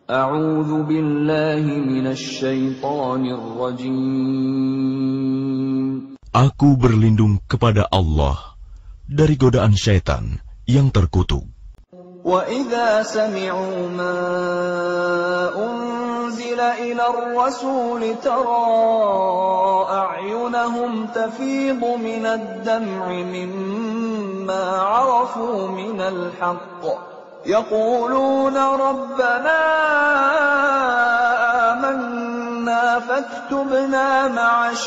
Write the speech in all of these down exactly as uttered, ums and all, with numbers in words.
A'udzu billahi minasy syaithanir rajim. Aku berlindung kepada Allah dari godaan syaitan yang terkutuk. Wa idza sami'u ma unzila ila ar-rasul tara a'yunahum tafidu minad dam'i mimma 'arafu minal haqq yaquluna rabbana amanna faktubna ma'asy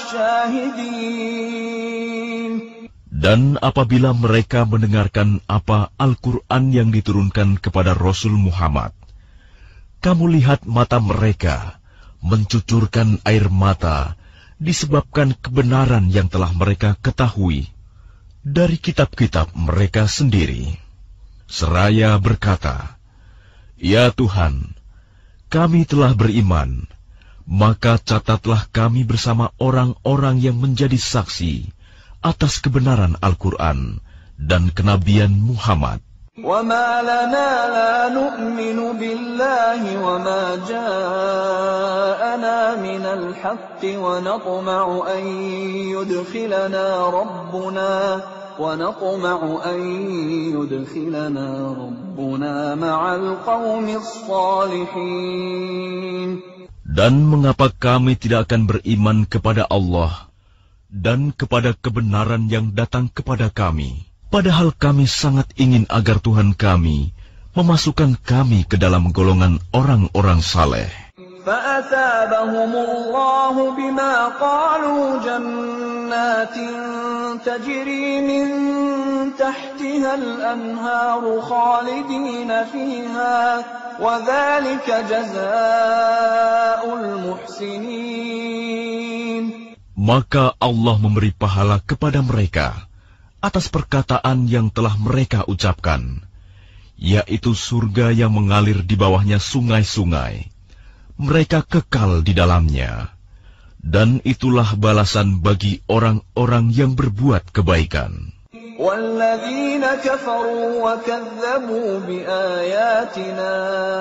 syahidin. Dan apabila mereka mendengarkan apa Al-Quran yang diturunkan kepada Rasul Muhammad, kamu lihat mata mereka mencucurkan air mata disebabkan kebenaran yang telah mereka ketahui dari kitab-kitab mereka sendiri. Seraya berkata, "Ya Tuhan, kami telah beriman, maka catatlah kami bersama orang-orang yang menjadi saksi atas kebenaran Al-Quran dan kenabian Muhammad." وَمَا لَنَا لَا نُؤْمِنُ بِاللَّهِ وَمَا جَاءَنَا مِنَ الْحَقِّ وَنَطْمَعُ أَن يُدْخِلَنَا رَبُّنَا وَنَطْمَعُ أَن يُدْخِلَنَا رَبُّنَا مَعَ الْقَوْمِ الصَّالِحِينَ. Dan mengapa kami tidak akan beriman kepada Allah dan kepada kebenaran yang datang kepada kami, padahal kami sangat ingin agar Tuhan kami memasukkan kami ke dalam golongan orang-orang saleh. فَأَثَابَهُمُ اللَّهُ بِمَا قَالُوا جَنَّاتٍ تَجْرِي مِن تَحْتِهَا الْأَنْهَارُ خَالِدِينَ فِيهَا وَذَلِكَ جَزَاءُ الْمُحْسِنِينَ. Maka Allah memberi pahala kepada mereka atas perkataan yang telah mereka ucapkan, yaitu surga yang mengalir di bawahnya sungai-sungai. Mereka kekal di dalamnya, dan itulah balasan bagi orang-orang yang berbuat kebaikan. وَالَّذِينَ كَفَرُوا وَكَذَّبُوا بِآيَاتِنَا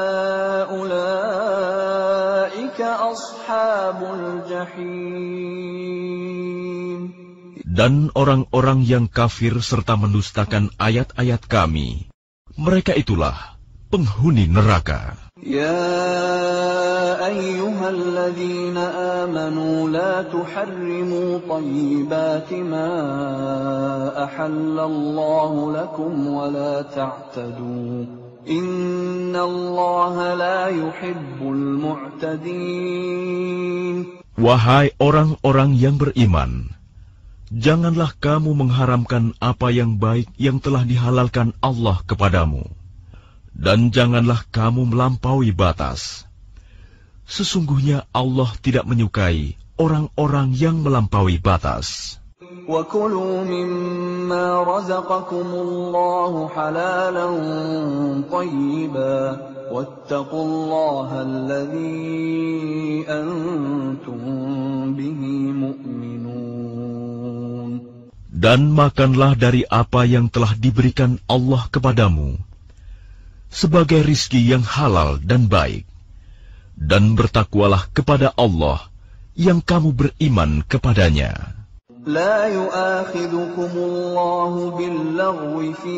أُولَئِكَ أَصْحَابُ الْجَحِيمِ. Dan orang-orang yang kafir serta mendustakan ayat-ayat kami, mereka itulah penghuni neraka. يا أيها الذين آمنوا لا تحرموا طيبات ما أحل الله لكم ولا تعتدوا إن الله لا يحب المعتدين. Wahai orang-orang yang beriman, janganlah kamu mengharamkan apa yang baik yang telah dihalalkan Allah kepadamu. Dan janganlah kamu melampaui batas. Sesungguhnya Allah tidak menyukai orang-orang yang melampaui batas. وَكُلُوا مِمَّا رَزَقَكُمُ اللَّهُ حَلَالًا طَيِّبًا وَاتَّقُوا اللَّهَ الَّذِي أَنْتُمْ بِهِ مُؤْمِنُونَ. Dan makanlah dari apa yang telah diberikan Allah kepadamu sebagai rizki yang halal dan baik, dan bertakwalah kepada Allah yang kamu beriman kepadanya. لا يؤاخذكم الله باللغو في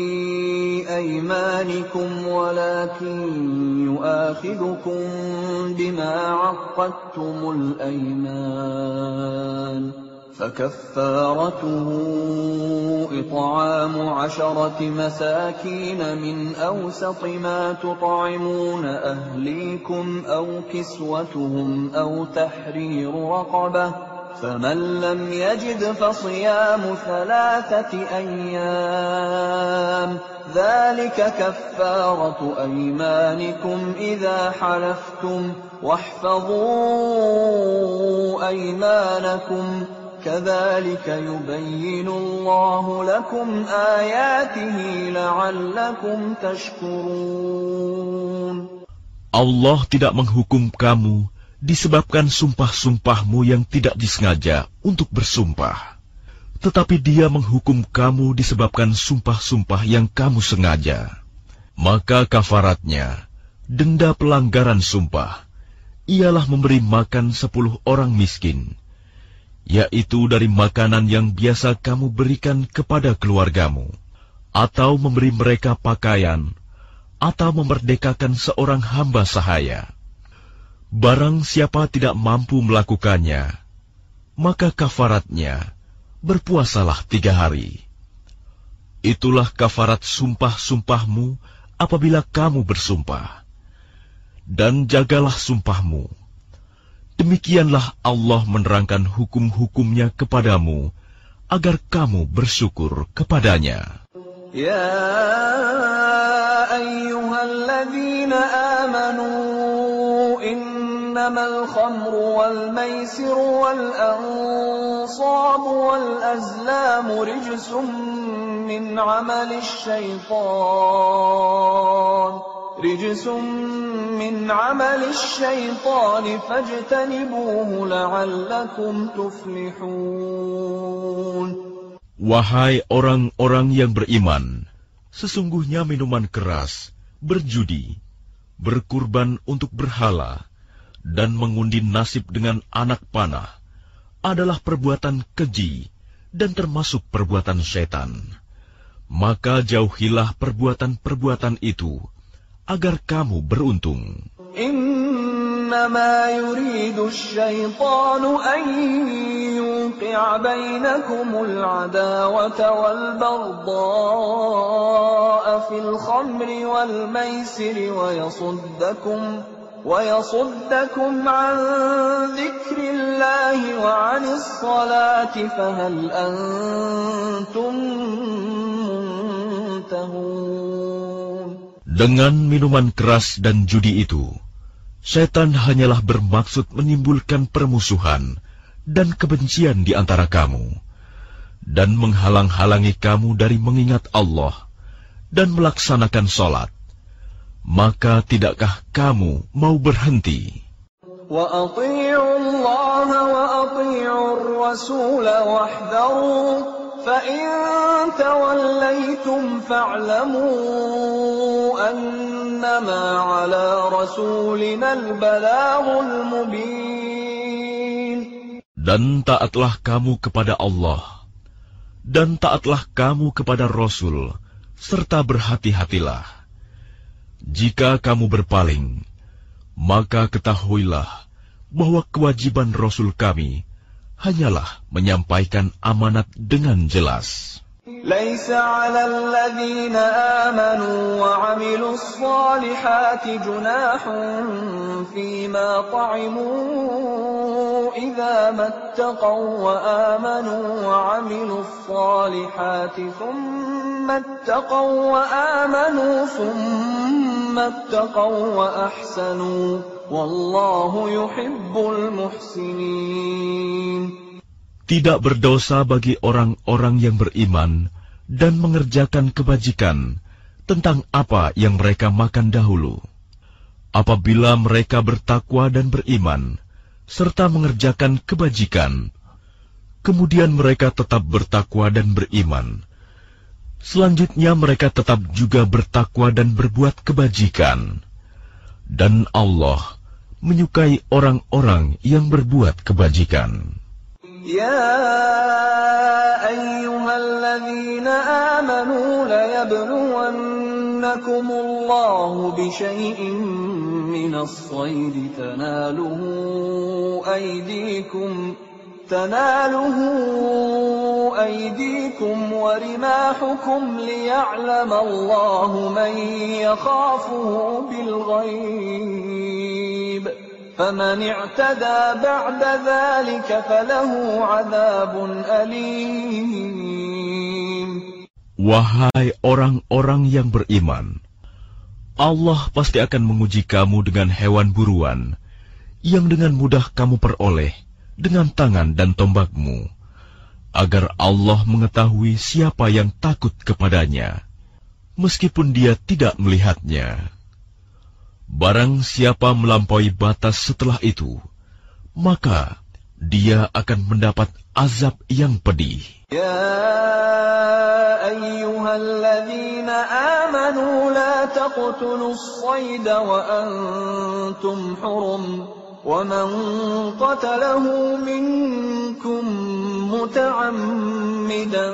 أيمانكم ولكن يؤاخذكم بما عقدتم الأيمان فكفارته إطعام عشرة مساكين من أوسط ما تطعمون أهليكم أو كسوتهم أو تحرير رقبة فمن لم يجد فصيام ثلاثة أيام ذلك كفارة أيمانكم إذا حلفتم واحفظوا أيمانكم كذلك يبين الله لكم آياته لعلكم تشكرون. Allah tidak menghukum kamu disebabkan sumpah-sumpahmu yang tidak disengaja untuk bersumpah, tetapi Dia menghukum kamu disebabkan sumpah-sumpah yang kamu sengaja. Maka kafaratnya Denda pelanggaran sumpah ialah memberi makan sepuluh orang miskin, yaitu dari makanan yang biasa kamu berikan kepada keluargamu, atau memberi mereka pakaian, atau memerdekakan seorang hamba sahaya. Barang siapa tidak mampu melakukannya, maka kafaratnya berpuasalah tiga hari. Itulah kafarat sumpah-sumpahmu apabila kamu bersumpah. Dan jagalah sumpahmu. Demikianlah Allah menerangkan hukum-hukumnya kepadamu, agar kamu bersyukur kepadanya. Ya ayyuhalladzina amanu, innamal khamru wal maisiru wal ansabu wal azlamu rijsum min amalis syaitan. رجس من عمل الشيطان فاجتنبوه لعلكم تفلحون. Wahai orang-orang yang beriman, sesungguhnya minuman keras, berjudi, berkurban untuk berhala, dan mengundi nasib dengan anak panah adalah perbuatan keji dan termasuk perbuatan setan. Maka jauhilah perbuatan-perbuatan itu, agar kamu beruntung. Innama yuridu asy-syaitanu an yuqi'a bainakumul 'adawata wal baghdha'a fil khamri wal maisiri wa yasuddakum wa yasuddakum 'an dzikrillahi wa 'anis salati fahal antum muntahun. Dengan minuman keras dan judi itu, setan hanyalah bermaksud menimbulkan permusuhan dan kebencian di antara kamu, dan menghalang-halangi kamu dari mengingat Allah dan melaksanakan sholat. Maka tidakkah kamu mau berhenti? Wa ati'u Allah wa ati'u ar-rasul wahdharu فَإِن تَوَلَّيْتُمْ فَاعْلَمُوا أَنَّمَا عَلَى رَسُولِنَا الْبَلَاغُ الْمُبِينُ. Dan taatlah kamu kepada Allah, dan taatlah kamu kepada Rasul, serta berhati-hatilah. Jika kamu berpaling, maka ketahuilah bahwa kewajiban Rasul kami hanyalah menyampaikan amanat dengan jelas. Laisa 'alal ladzina amanu wa 'amilus shalihati junahun fima ta'imu idza mattaqaw wa amanu wa 'amilus shalihati thumma ittaqaw wa amanu thumma ittaqaw wa ahsanu. Wallahu yuhibbul muhsinin. Tidak berdosa bagi orang-orang yang beriman dan mengerjakan kebajikan tentang apa yang mereka makan dahulu. Apabila mereka bertakwa dan beriman, serta mengerjakan kebajikan, kemudian mereka tetap bertakwa dan beriman. Selanjutnya mereka tetap juga bertakwa dan berbuat kebajikan. Dan Allah menyukai orang-orang yang berbuat kebajikan. Ya ayyuhalladzina amanu la yabluwannakumullahu bisyai'in minas saydi tanaluhu aydikum tanaluhu aydikum wa rimahukum liya'lamallahu man yakhafuhu bil ghaib. فَمَنِ اعْتَدَى بَعْدَ ذَلِكَ فَلَهُ عَذَابٌ أَلِيمٌ. Wahai orang-orang yang beriman, Allah pasti akan menguji kamu dengan hewan buruan yang dengan mudah kamu peroleh dengan tangan dan tombakmu, agar Allah mengetahui siapa yang takut kepadanya, meskipun dia tidak melihatnya. Barang siapa melampaui batas setelah itu, maka dia akan mendapat azab yang pedih. Ya ayyuhalladzina amanu la taqtulus sayda wa antum hurum wa man qatalahu minkum muta'ammidan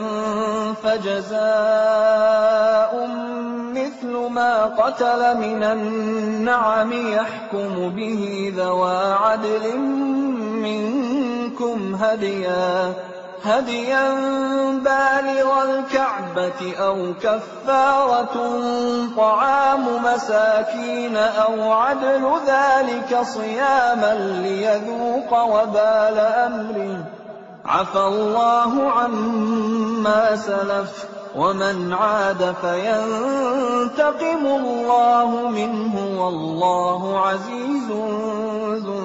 fajaza'un mithlu ma qatala minan na'ami yahkumu bihi dhawa 'adlin minkum hadiyan هديا بالغ الكعبة أو كفارة طعام مساكين أو عدل ذلك صياما ليذوق وبال أمره عفى الله عما سلف ومن عاد فينتقم الله منه والله عزيز ذو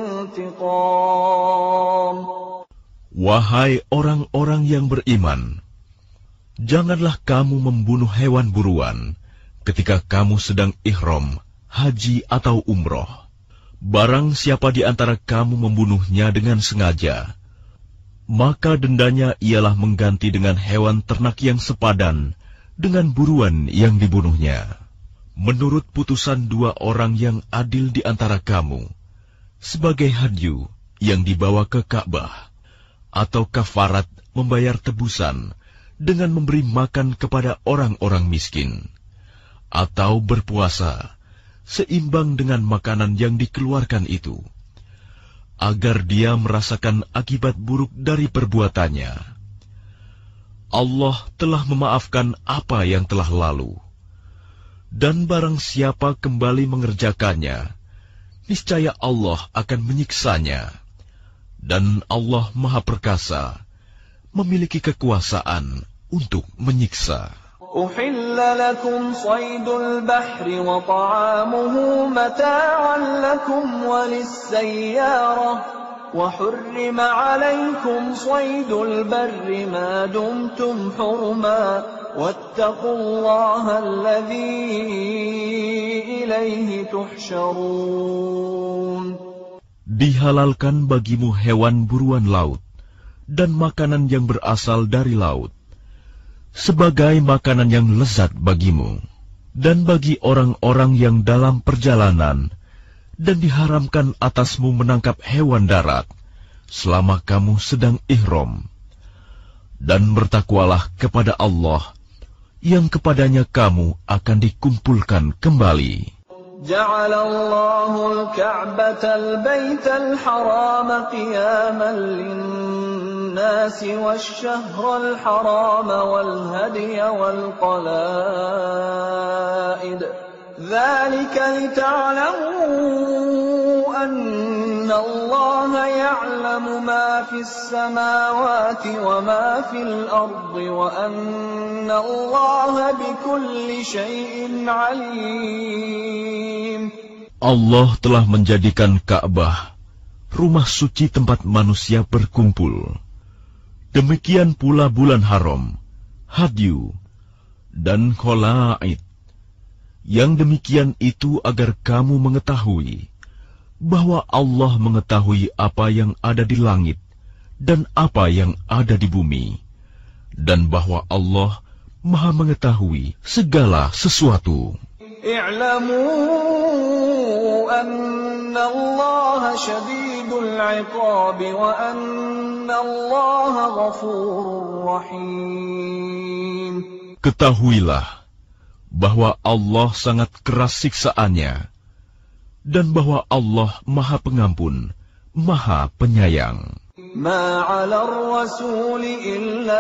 انتقام. Wahai orang-orang yang beriman, janganlah kamu membunuh hewan buruan ketika kamu sedang ihram, haji atau umroh. Barang siapa di antara kamu membunuhnya dengan sengaja, maka dendanya ialah mengganti dengan hewan ternak yang sepadan dengan buruan yang dibunuhnya. Menurut putusan dua orang yang adil di antara kamu, sebagai hadyu yang dibawa ke Ka'bah, atau kafarat membayar tebusan dengan memberi makan kepada orang-orang miskin, atau berpuasa seimbang dengan makanan yang dikeluarkan itu, agar dia merasakan akibat buruk dari perbuatannya. Allah telah memaafkan apa yang telah lalu, dan barang siapa kembali mengerjakannya, niscaya Allah akan menyiksanya. Dan Allah Maha Perkasa, memiliki kekuasaan untuk menyiksa. Uhilla lakum saydul bahri wa ta'amuhu mata'an lakum walis-sayyarah wa hurrima alaykum saydul barri ma dumtum hurma wattaqullaha alladhi ilayhi tuhsyarun. Dihalalkan bagimu hewan buruan laut dan makanan yang berasal dari laut, sebagai makanan yang lezat bagimu, dan bagi orang-orang yang dalam perjalanan, dan diharamkan atasmu menangkap hewan darat, selama kamu sedang ihram. Dan bertakwalah kepada Allah, yang kepadanya kamu akan dikumpulkan kembali. جعل الله الكعبة البيت الحرام قياما للناس والشهر الحرام والهدي والقلائد ذلك لتعلموا أن الله يعلم ما في السماوات وما في الأرض وأن الله بكل شيء عليم. Allah telah menjadikan Ka'bah rumah suci tempat manusia berkumpul. Demikian pula bulan haram, hadyu, dan kholaid. Yang demikian itu agar kamu mengetahui bahwa Allah mengetahui apa yang ada di langit dan apa yang ada di bumi, dan bahwa Allah Maha mengetahui segala sesuatu. I'lamu anna Allah syadidul 'iqab wa anna Allah ghafurur rahim. Ketahuilah bahwa Allah sangat keras siksaannya, dan bahwa Allah Maha Pengampun, Maha Penyayang. Ma 'ala ar-rasul illa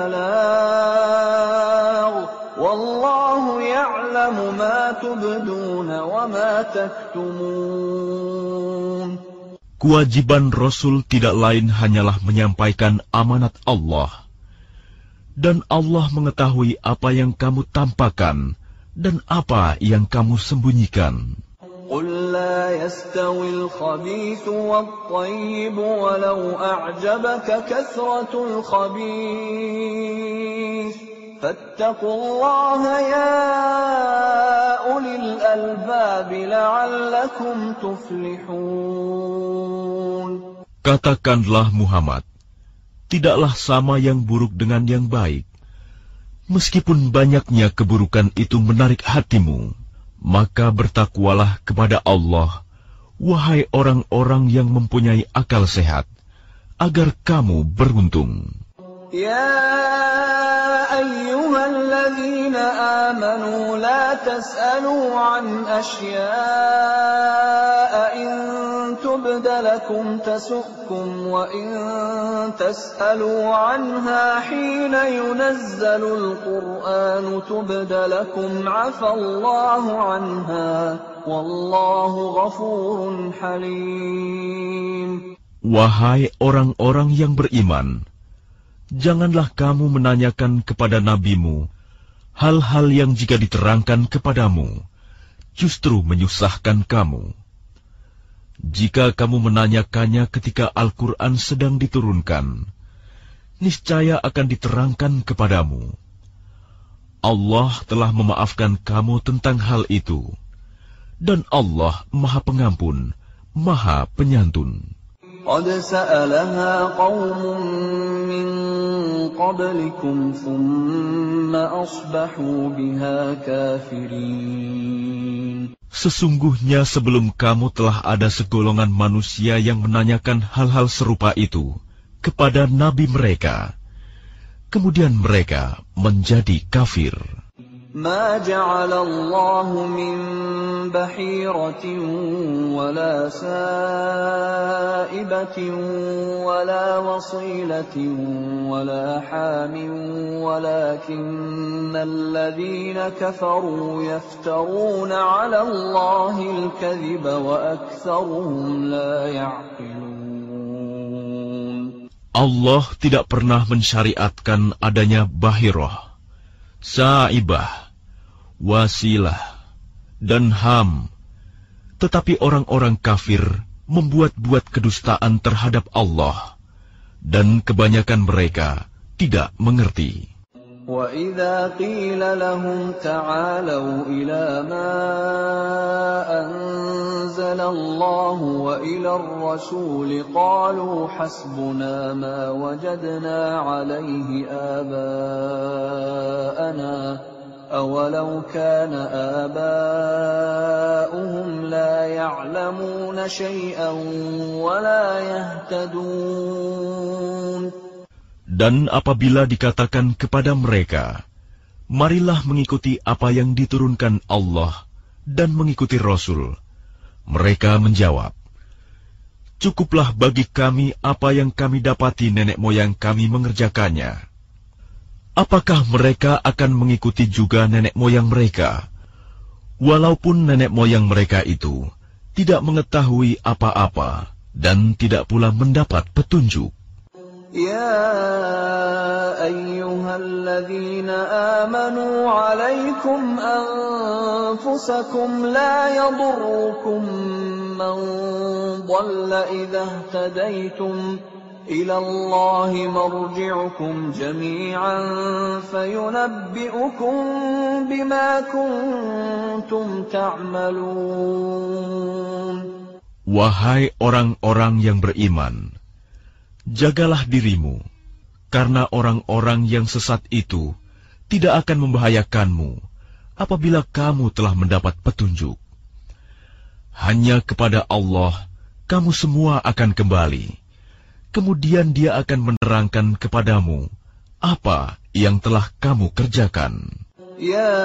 al-balagh, wallahu ya'lamu ma tubduna wa ma taktumun. Kewajiban Rasul tidak lain hanyalah menyampaikan amanat Allah, dan Allah mengetahui apa yang kamu tampakkan dan apa yang kamu sembunyikan. قل لا يستوي الخبيث والطيب ولو أعجبك كثرة الخبيث فاتقوا الله يا أولي الألباب لعلكم تفلحون. Katakanlah Muhammad, tidaklah sama yang buruk dengan yang baik. Meskipun banyaknya keburukan itu menarik hatimu, maka bertakwalah kepada Allah, wahai orang-orang yang mempunyai akal sehat, agar kamu beruntung. Ya ayyuhalladzina amanu la tas'alu an asya'a in tubda lakum tasu'kum wa in tas'alu anha hina yunazzalul qur'anu tubda lakum 'afallahu anha wallahu ghafurun halim. Wahai orang-orang yang beriman, janganlah kamu menanyakan kepada nabimu hal-hal yang jika diterangkan kepadamu, justru menyusahkan kamu. Jika kamu menanyakannya ketika Al-Quran sedang diturunkan, niscaya akan diterangkan kepadamu. Allah telah memaafkan kamu tentang hal itu, dan Allah Maha Pengampun, Maha Penyantun. قد سألها قوم من قبلكم ثم أصبحوا بها كافرين. Sesungguhnya sebelum kamu telah ada segolongan manusia yang menanyakan hal-hal serupa itu kepada nabi mereka, kemudian mereka menjadi kafir. ما جعل الله من بحيرة ولا سائبة ولا وصيلة ولا حام ولكن الذين كفروا يفترون على الله الكذب وأكثرهم لا يعقلون. Allah tidak pernah mensyariatkan adanya bahirah, saibah, wasilah, dan ham. Tetapi orang-orang kafir membuat-buat kedustaan terhadap Allah, dan kebanyakan mereka tidak mengerti. وَإِذَا قِيلَ لَهُمْ تَعَالَوْا إِلَى مَا أَنزَلَ اللَّهُ وَإِلَى الرَّسُولِ قَالُوا حَسْبُنَا مَا وَجَدْنَا عَلَيْهِ آبَاءَنَا أَوَلَوْ كَانَ آبَاؤُهُمْ لَا يَعْلَمُونَ شَيْئًا وَلَا يَهْتَدُونَ. Dan apabila dikatakan kepada mereka, marilah mengikuti apa yang diturunkan Allah dan mengikuti Rasul, mereka menjawab, cukuplah bagi kami apa yang kami dapati nenek moyang kami mengerjakannya. Apakah mereka akan mengikuti juga nenek moyang mereka, walaupun nenek moyang mereka itu tidak mengetahui apa-apa dan tidak pula mendapat petunjuk? يا أيها الذين آمنوا عليكم أنفسكم لا يضركم من ضل إذا اهتديتم إلى الله مرجعكم جميعا فينبئكم بما كنتم تعملون. Wahai orang-orang yang beriman, jagalah dirimu, karena orang-orang yang sesat itu tidak akan membahayakanmu apabila kamu telah mendapat petunjuk. Hanya kepada Allah kamu semua akan kembali, kemudian Dia akan menerangkan kepadamu apa yang telah kamu kerjakan. يا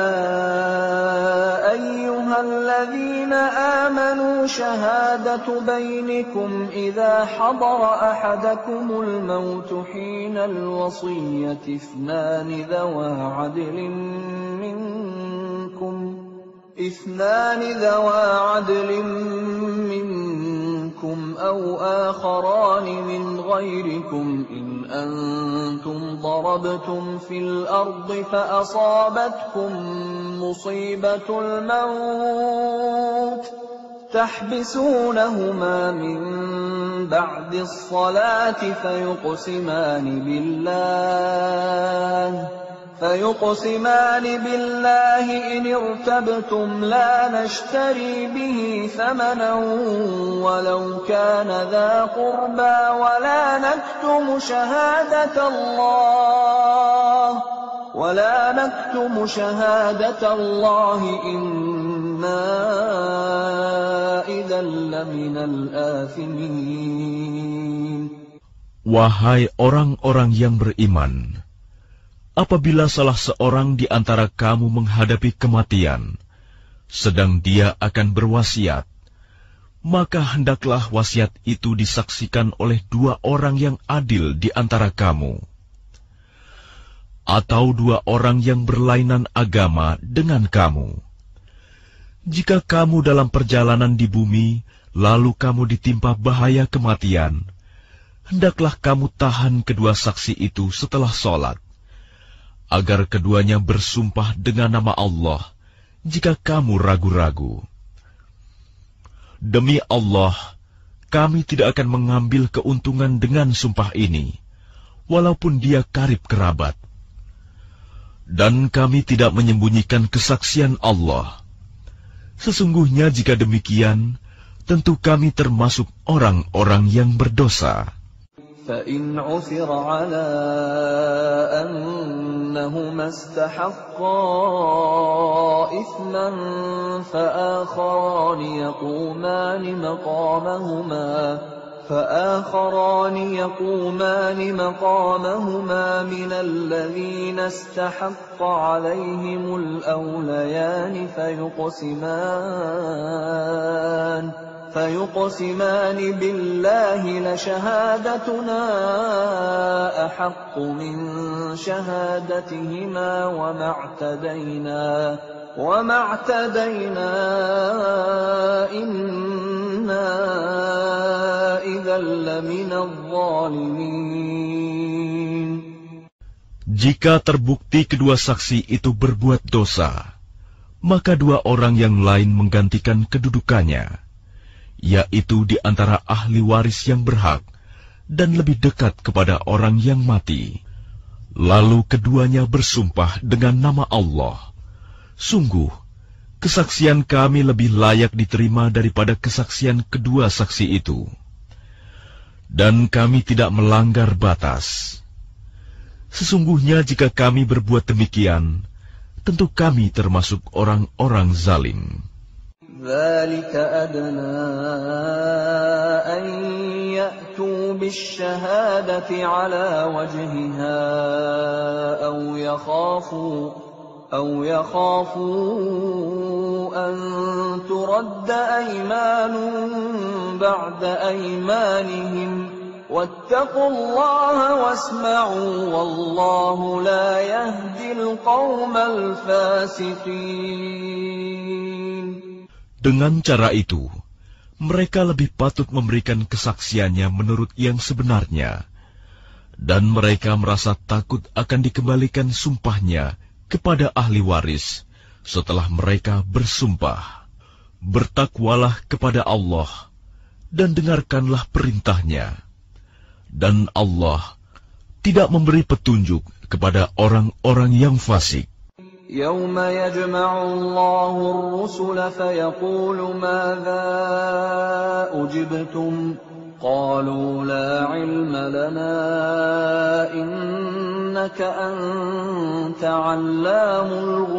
أيها الذين آمنوا شهادة بينكم إذا حضر أحدكم الموت حين الوصية اثنان ذوى عدل منكم اثنان ذوى عدل منكم أو آخران من غيركم إن أنتم ضربتم في الأرض فأصابتكم مصيبة الموت تحبسونهما من بعد الصلاة فيقسمان بالله فيقسمان بالله إن ارتبتم لا نشتري به ثمنا ولو كان ذا قربى ولا نكتم شهادة الله ولا نكتم شهادة الله إنا إذا لمن الآثمين. Wahai orang-orang yang beriman, apabila salah seorang di antara kamu menghadapi kematian, sedang dia akan berwasiat, maka hendaklah wasiat itu disaksikan oleh dua orang yang adil di antara kamu, atau dua orang yang berlainan agama dengan kamu. Jika kamu dalam perjalanan di bumi, lalu kamu ditimpa bahaya kematian, hendaklah kamu tahan kedua saksi itu setelah sholat, agar keduanya bersumpah dengan nama Allah jika kamu ragu-ragu. Demi Allah, kami tidak akan mengambil keuntungan dengan sumpah ini, walaupun dia karib kerabat. Dan kami tidak menyembunyikan kesaksian Allah. Sesungguhnya jika demikian, tentu kami termasuk orang-orang yang berdosa. فإن عثر على أنهما استحقا إثما فآخران يقومان مقامهما فآخران يقومان مقامهما من الذين استحق عليهم الأوليان فيقسمان فيقسمان بالله لشهادتنا أحق من شهادتهما وما اعتدينا وما اعتدينا إنا إذا لمن الظالمين. Jika terbukti kedua saksi itu berbuat dosa, maka dua orang yang lain menggantikan kedudukannya, yaitu di antara ahli waris yang berhak dan lebih dekat kepada orang yang mati. Lalu keduanya bersumpah dengan nama Allah, sungguh, kesaksian kami lebih layak diterima daripada kesaksian kedua saksi itu. Dan kami tidak melanggar batas. Sesungguhnya jika kami berbuat demikian, tentu kami termasuk orang-orang zalim. ذلك أدنى أن يأتوا بالشهادة على وجهها أو يخافوا أو يخافوا أن ترد أيمان بعد أيمانهم واتقوا الله واسمعوا والله لا يهدي القوم الفاسقين. Dengan cara itu, mereka lebih patut memberikan kesaksiannya menurut yang sebenarnya, dan mereka merasa takut akan dikembalikan sumpahnya kepada ahli waris setelah mereka bersumpah. Bertakwalah kepada Allah dan dengarkanlah perintahnya, dan Allah tidak memberi petunjuk kepada orang-orang yang fasik. يوم يجمع الله الرسل فيقول ماذا أجبتم قالوا لا علم لنا إنك أنت علام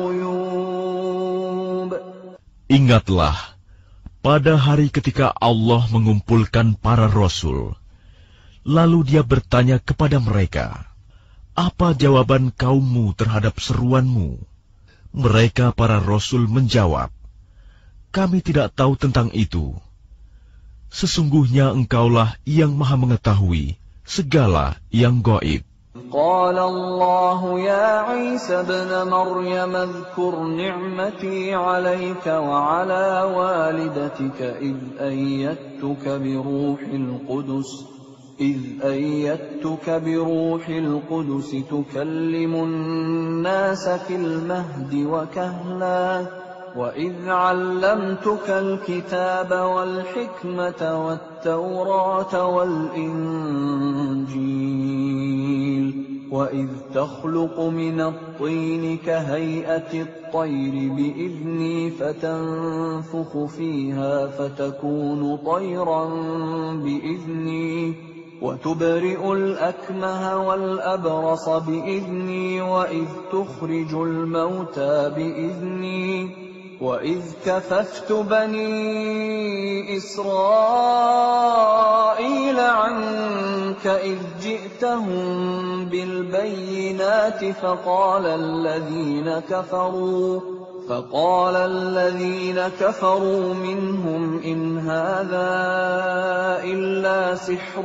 الغيوب. Ingatlah, pada hari ketika Allah mengumpulkan para rasul, lalu dia bertanya kepada mereka, apa jawaban kaummu terhadap seruanmu? Mereka para rasul menjawab, kami tidak tahu tentang itu. Sesungguhnya engkaulah yang maha mengetahui segala yang gaib. قال الله يا عيسى ابن مريم اذكر نعمتي عليك وعلى والدتك إذ أيدتك بروح القدس إذ أيدتك بروح القدس تكلم الناس في المهد وكهلا وإذ علمتك الكتاب والحكمة والتوراة والإنجيل وَإِذْ تَخْلُقُ مِنَ الطِّينِ كَهَيْئَةِ الطَّيْرِ بِإِذْنِي فَتَنفُخُ فِيهَا فَتَكُونُ طَيْرًا بِإِذْنِي وَتُبْرِئُ الْأَكْمَهَ وَالْأَبْرَصَ بِإِذْنِي وَإِذْ تُخْرِجُ الْمَوْتَى بِإِذْنِي وَإِذْ كَفَفْتُ بَنِي إِسْرَائِيلَ عَنكَ إِذْ جِئْتَهُم بِالْبَيِّنَاتِ فَقَالَ الَّذِينَ كَفَرُوا فَقَالَ الَّذِينَ كَفَرُوا مِنْهُمْ إِنْ هَذَا إِلَّا سِحْرٌ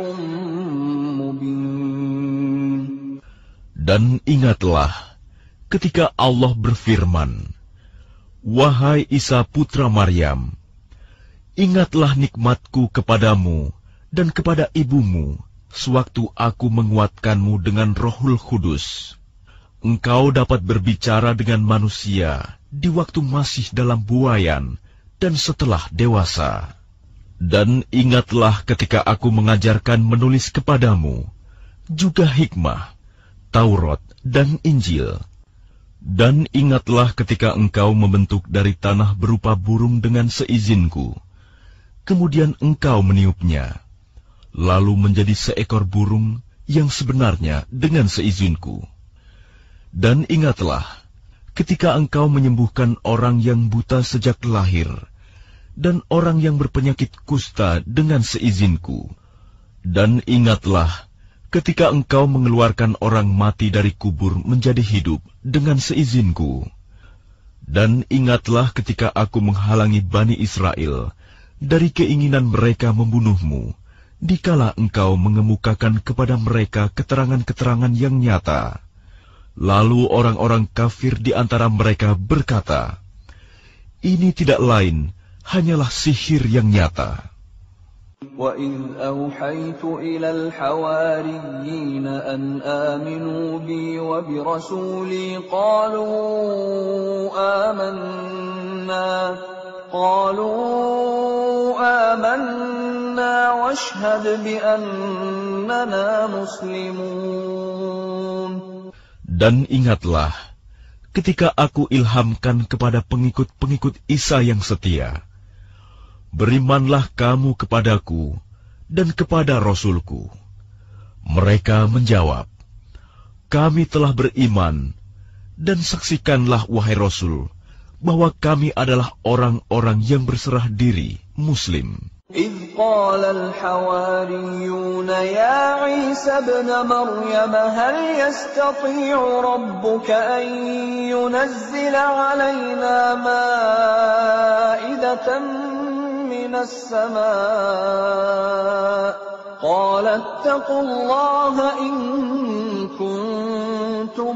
مُبِينٌ. Dan ingatlah ketika Allah berfirman, "Wahai Isa putra Maryam, ingatlah nikmatku kepadamu dan kepada ibumu sewaktu aku menguatkanmu dengan Rohul Kudus. Engkau dapat berbicara dengan manusia di waktu masih dalam buayan dan setelah dewasa. Dan ingatlah ketika aku mengajarkan menulis kepadamu, juga hikmah, Taurat dan Injil. Dan ingatlah ketika engkau membentuk dari tanah berupa burung dengan seizinku, kemudian engkau meniupnya, lalu menjadi seekor burung yang sebenarnya dengan seizinku. Dan ingatlah ketika engkau menyembuhkan orang yang buta sejak lahir, dan orang yang berpenyakit kusta dengan seizinku. Dan ingatlah ketika engkau mengeluarkan orang mati dari kubur menjadi hidup dengan seizinku. Dan ingatlah ketika aku menghalangi Bani Israel dari keinginan mereka membunuhmu, dikala engkau mengemukakan kepada mereka keterangan-keterangan yang nyata. Lalu orang-orang kafir di antara mereka berkata, ini tidak lain, hanyalah sihir yang nyata. وَإِذْ أَوْحَيْتُ إِلَى الْحَوَارِيِّينَ أَنْ آمِنُوا بِي وَبِرَسُولِي قَالُوا آمَنَّا قَالُوا آمَنَّا وَاشْهَدْ بِأَنَّنَا مُسْلِمُونَ. Dan ingatlah, ketika aku ilhamkan kepada pengikut-pengikut Isa yang setia, berimanlah kamu kepadaku dan kepada Rasulku. Mereka menjawab, kami telah beriman, dan saksikanlah wahai Rasul, bahwa kami adalah orang-orang yang berserah diri, Muslim. إِذْ قَالَ الْحَوَارِيُّونَ يَا عِيسَى ابْنَ مَرْيَمَ هَلْ يَسْتَطِيعُ رَبُّكَ أَن يُنَزِّلَ عَلَيْنَا مَائِدَةً مِّنَ السَّمَاءِ قَالَ اتَّقُوا اللَّهَ إِن كُنتُم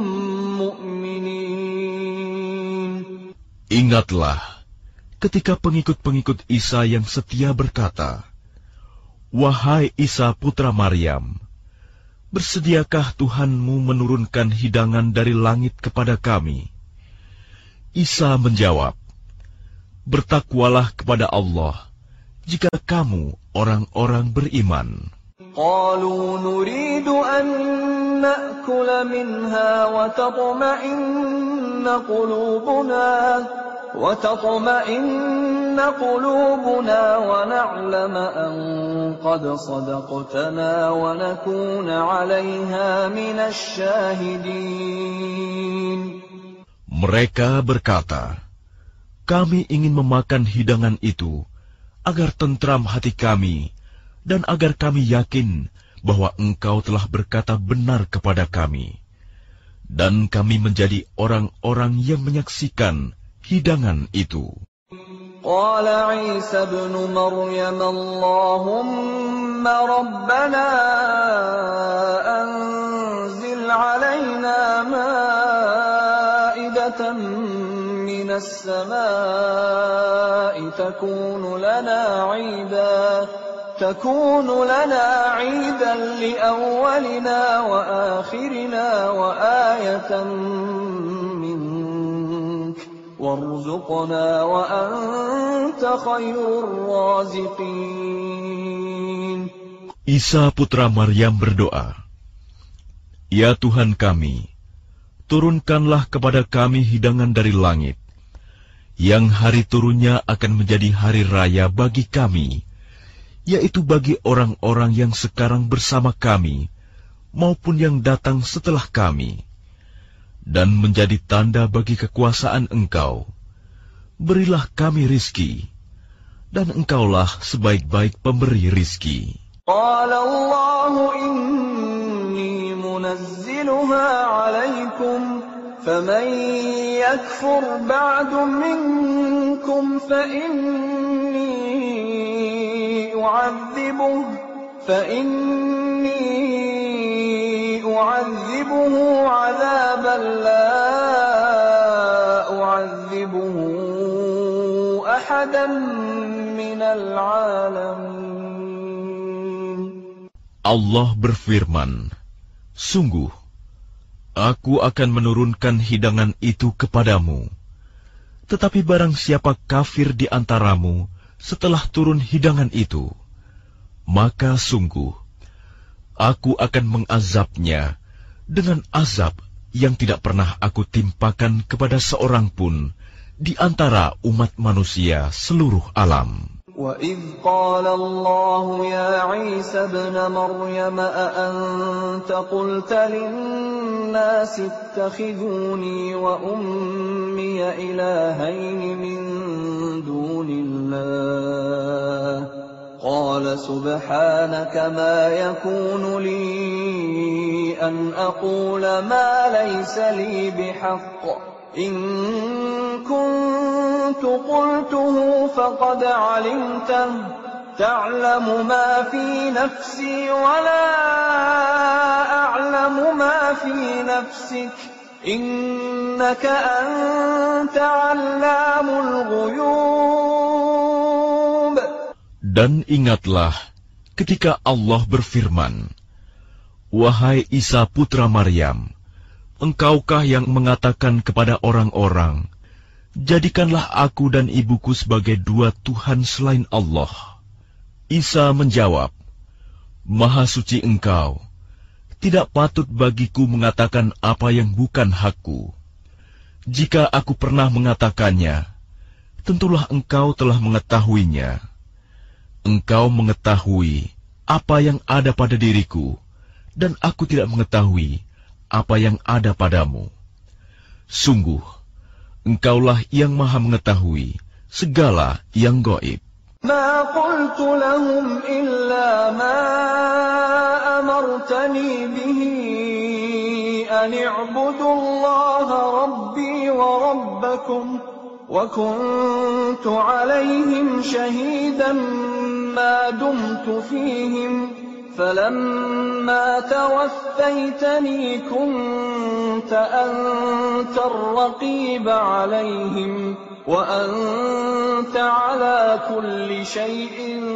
مُّؤْمِنِينَ. Ingatlah ketika pengikut-pengikut Isa yang setia berkata, wahai Isa putra Maryam, bersediakah Tuhanmu menurunkan hidangan dari langit kepada kami? Isa menjawab, bertakwalah kepada Allah jika kamu orang-orang beriman. قالوا نريد أن نأكل منها وتطمئن قلوبنا وتطمئن قلوبنا ونعلم أن قد صدقتنا ونكون عليها من الشاهدين. Mereka berkata, kami ingin memakan hidangan itu agar tentram hati kami dan agar kami yakin bahwa engkau telah berkata benar kepada kami, dan kami menjadi orang-orang yang menyaksikan hidangan itu. قال عيسى ابن مريم اللهم ربنا أنزل علينا مائدة من السماء تكون لنا عيدا تكون لنا عيدا لأولنا وآخرنا وآية وارزقنا وأنت خير الرازقين. Isa putra Maryam berdoa, Ya Tuhan kami, turunkanlah kepada kami hidangan dari langit, yang hari turunnya akan menjadi hari raya bagi kami, yaitu bagi orang-orang yang sekarang bersama kami, maupun yang datang setelah kami, dan menjadi tanda bagi kekuasaan Engkau. Berilah kami rizki, dan Engkaulah sebaik-baik pemberi rizki. قال الله إني منزلها عليكم فمن يكفر بعد منكم فإني أعذبه فإني أعذبه عذابا لا أعذبه أحدا من العالمين. Allah berfirman, sungguh, aku akan menurunkan hidangan itu kepadamu. Tetapi barang siapa kafir di antaramu setelah turun hidangan itu, maka sungguh, aku akan mengazabnya dengan azab yang tidak pernah aku timpakan kepada seorang pun di antara umat manusia seluruh alam. وَإِذْ قَالَ اللَّهُ يَا عِيسَى ابْنَ مَرْيَمَ أَأَنْتَ قُلْتَ لِلنَّاسِ اتَّخِذُونِي وَأُمِّيَ إِلَٰهَيْنِ مِن دُونِ اللَّهِ قَالَ سُبْحَانَكَ مَا يَكُونُ لِي أَنْ أَقُولَ مَا لَيْسَ لِي بِحَقٍّ إِن كُنتُ قُلْتُهُ فَقَدْ عَلِمْتَهُ تَعْلَمُ مَا فِي نَفْسِي وَلَا أَعْلَمُ مَا فِي نَفْسِكَ إِنَّكَ أَنْتَ عَلَّامُ الْغُيُوبِ. Dan ingatlah ketika Allah berfirman, Wahai Isa putra Maryam, engkaukah yang mengatakan kepada orang-orang, jadikanlah aku dan ibuku sebagai dua Tuhan selain Allah? Isa menjawab, Maha suci Engkau, tidak patut bagiku mengatakan apa yang bukan hakku. Jika aku pernah mengatakannya, tentulah Engkau telah mengetahuinya. Engkau mengetahui apa yang ada pada diriku, dan aku tidak mengetahui apa yang ada padamu. Sungguh, Engkaulah yang maha mengetahui segala yang gaib. ما قلت لهم إلا ما أمرتني به أن اعبدوا الله ربي وربكم وكنت عليهم شهيدا ما دمت فيهم فلما توفيتني كنت أنت الرقيب عليهم وأنت على كل شيء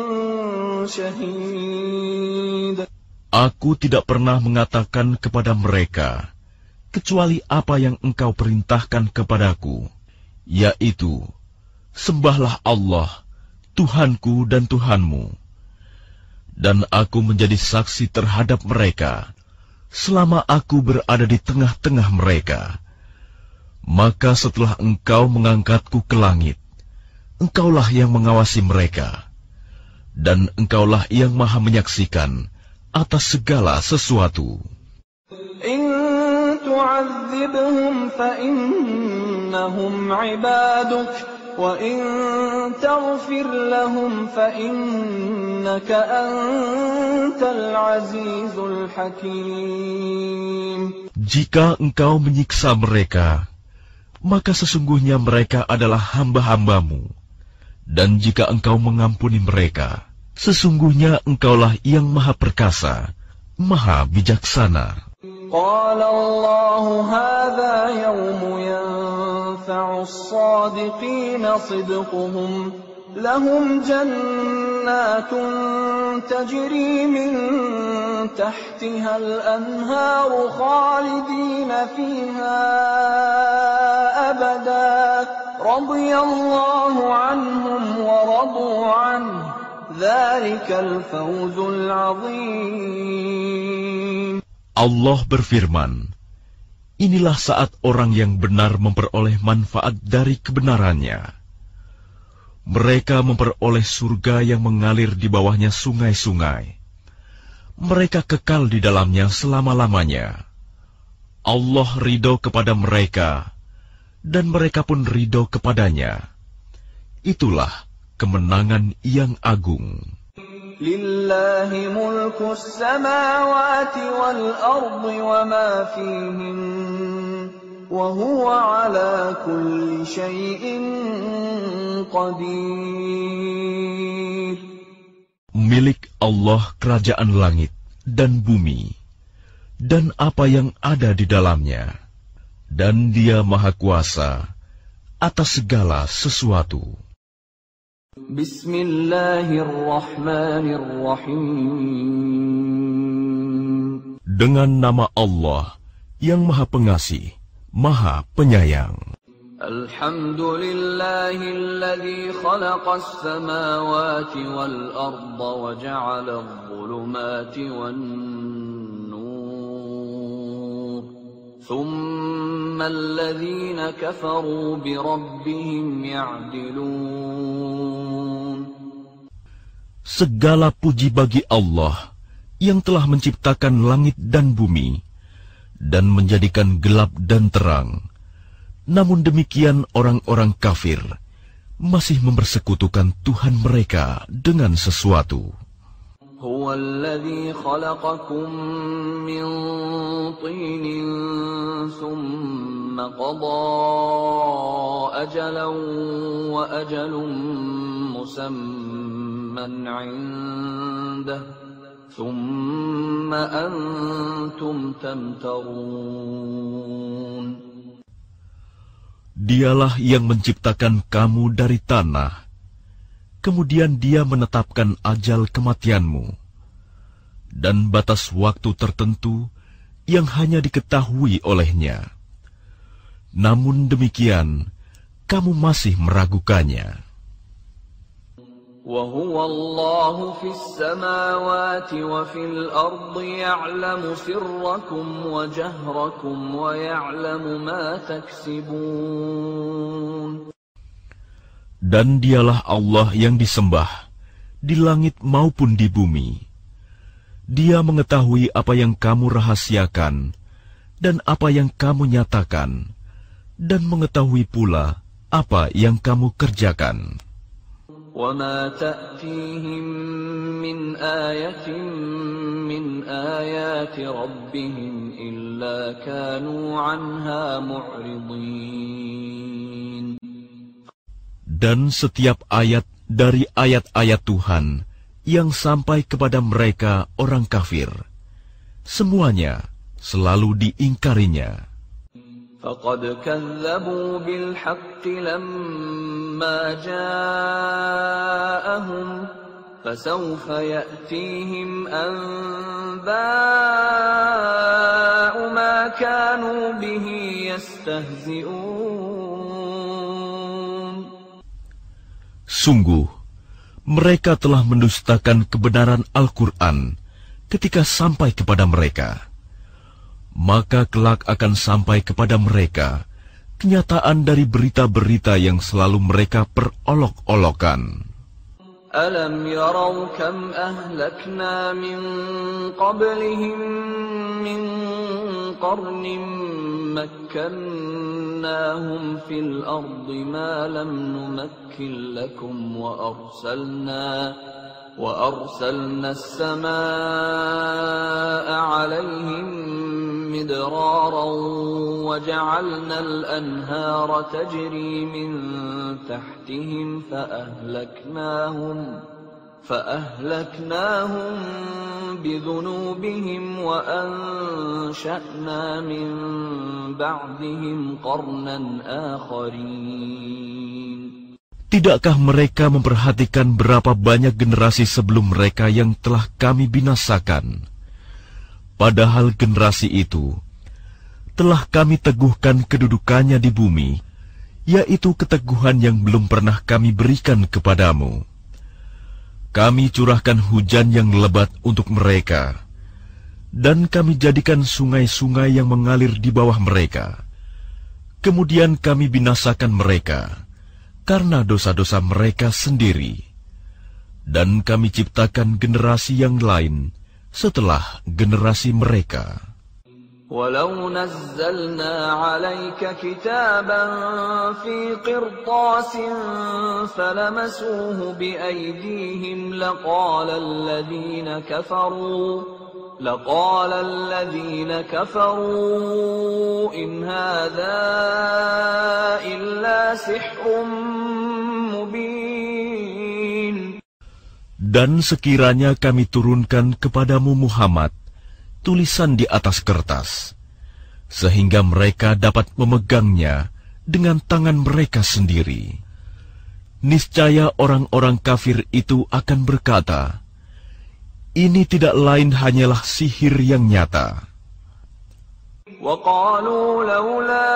شهيد. Aku tidak pernah mengatakan kepada mereka kecuali apa yang engkau perintahkan kepadaku, yaitu, sembahlah Allah, Tuhanku dan Tuhanmu. Dan aku menjadi saksi terhadap mereka selama aku berada di tengah-tengah mereka. Maka setelah engkau mengangkatku ke langit, engkaulah yang mengawasi mereka, dan engkaulah yang maha menyaksikan atas segala sesuatu. In tu'adzibhum fa innahum ibaduk wa in taghfir lahum fa innaka antal azizul hakim. Jika engkau menyiksa mereka, maka sesungguhnya mereka adalah hamba-hambamu. Dan jika engkau mengampuni mereka, sesungguhnya engkaulah yang maha perkasa, maha bijaksana. Qala Allahu hadha yawmu yanfa'u as-sadiqina sidquhum lahum jannatun tajri min tahtiha al-anharu khalidina fiha abada radiyallahu anhum wa radu anhu dzalikal fawzul 'azim. Allah berfirman, inilah saat orang yang benar memperoleh manfaat dari kebenarannya. Mereka memperoleh surga yang mengalir di bawahnya sungai-sungai. Mereka kekal di dalamnya selama-lamanya. Allah ridho kepada mereka, dan mereka pun ridho kepadanya. Itulah kemenangan yang agung. Lillahi mulkus samawati wal ardi wa ma fihin, wa huwa ala kulli syai'in qadir. Milik Allah kerajaan langit dan bumi, dan apa yang ada di dalamnya, dan Dia Maha Kuasa atas segala sesuatu. Bismillahirrahmanirrahim. Dengan nama Allah yang Maha Pengasih, Maha Penyayang. Alhamdulillahilladzi khalaqas samawati wal arda wa ja'ala adh-dhulumati wan nur. Thumma alladhina kafaru bi rabbihim ya'dilun. Segala puji bagi Allah yang telah menciptakan langit dan bumi dan menjadikan gelap dan terang. Namun demikian orang-orang kafir masih mempersekutukan Tuhan mereka dengan sesuatu. Huwa alladhi khalaqakum min tinin thumma qada ajalan wa ajalun musamman 'indah thumma antum tamtarun. Dialah yang menciptakan kamu dari tanah, kemudian Dia menetapkan ajal kematianmu, dan batas waktu tertentu yang hanya diketahui olehnya. Namun demikian, kamu masih meragukannya. وَهُوَ اللَّهُ فِي السَّمَاوَاتِ وَفِي الْأَرْضِ يَعْلَمُ سِرَّكُمْ وَجَهْرَكُمْ وَيَعْلَمُ مَا تَكْسِبُونَ. Dan Dialah Allah yang disembah di langit maupun di bumi. Dia mengetahui apa yang kamu rahasiakan dan apa yang kamu nyatakan, dan mengetahui pula apa yang kamu kerjakan. وَمَا تَأْتِيهِمْ مِنْ آيَةٍ مِنْ آيَاتِ رَبِّهِمْ إِلَّا كَانُوا عَنْهَا مُعْرِضِينَ. Dan setiap ayat dari ayat-ayat Tuhan yang sampai kepada mereka orang kafir, semuanya selalu diingkarinya. فَقَدْ كَذَّبُوا بِالْحَقِّ لَمَّا جَاءَهُمْ فَسَوْفَ يَأْتِيهِمْ أَنبَاءُ مَا كَانُوا بِهِ يَسْتَهْزِئُونَ. Sungguh, mereka telah mendustakan kebenaran Al-Quran ketika sampai kepada mereka. Maka kelak akan sampai kepada mereka kenyataan dari berita-berita yang selalu mereka perolok-olokan. Alam yarau kam ahlakna min qablihim min qarnin makkannahum fil ardi ma lam numakkin lakum wa arsalna وَأَرْسَلْنَا السَّمَاءَ عَلَيْهِمْ مِدْرَارًا وَجَعَلْنَا الْأَنْهَارَ تَجْرِي مِنْ تَحْتِهِمْ فَأَهْلَكْنَاهُمْ فَأَهْلَكْنَاهُمْ بِذُنُوبِهِمْ وَأَنْشَأْنَا مِنْ بَعْدِهِمْ قَرْنًا آخَرِينَ. Tidakkah mereka memperhatikan berapa banyak generasi sebelum mereka yang telah kami binasakan? Padahal generasi itu telah kami teguhkan kedudukannya di bumi, yaitu keteguhan yang belum pernah kami berikan kepadamu. Kami curahkan hujan yang lebat untuk mereka, Dan kami jadikan sungai-sungai yang mengalir di bawah mereka. Kemudian kami binasakan mereka karena dosa-dosa mereka sendiri. Dan kami ciptakan generasi yang lain setelah generasi mereka. Walau nazzalna 'alaika kitaban fi qirtasin falamasuhu biaydihim laqala alladhina kafaru لقال الذين كفروا إن هذا إلا سحر مبين. Dan sekiranya kami turunkan kepadamu Muhammad tulisan di atas kertas, sehingga mereka dapat memegangnya dengan tangan mereka sendiri, niscaya orang-orang kafir itu akan berkata, ini tidak lain hanyalah sihir yang nyata. وَقَالُوا لَوْلَا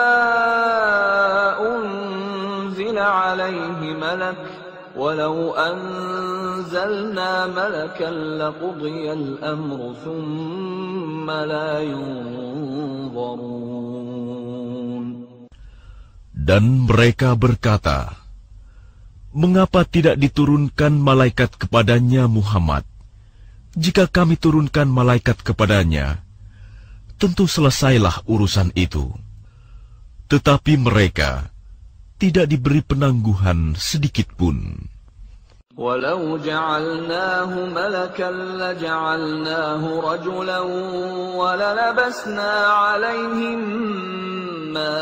أُنزِلَ عَلَيْهِ مَلَكٌ وَلَوْ أَنزَلْنَا مَلَكًا لَقُضِيَ الْأَمْرُ ثُمَّ لَا يُنظَرُونَ. Dan mereka berkata, mengapa tidak diturunkan malaikat kepadanya Muhammad? Jika kami turunkan malaikat kepadanya, tentu selesailah urusan itu. Tetapi mereka tidak diberi penangguhan sedikitpun. Walau ja'alnahu malakan laja'alnahu rajulan walalabasna 'alaihim ma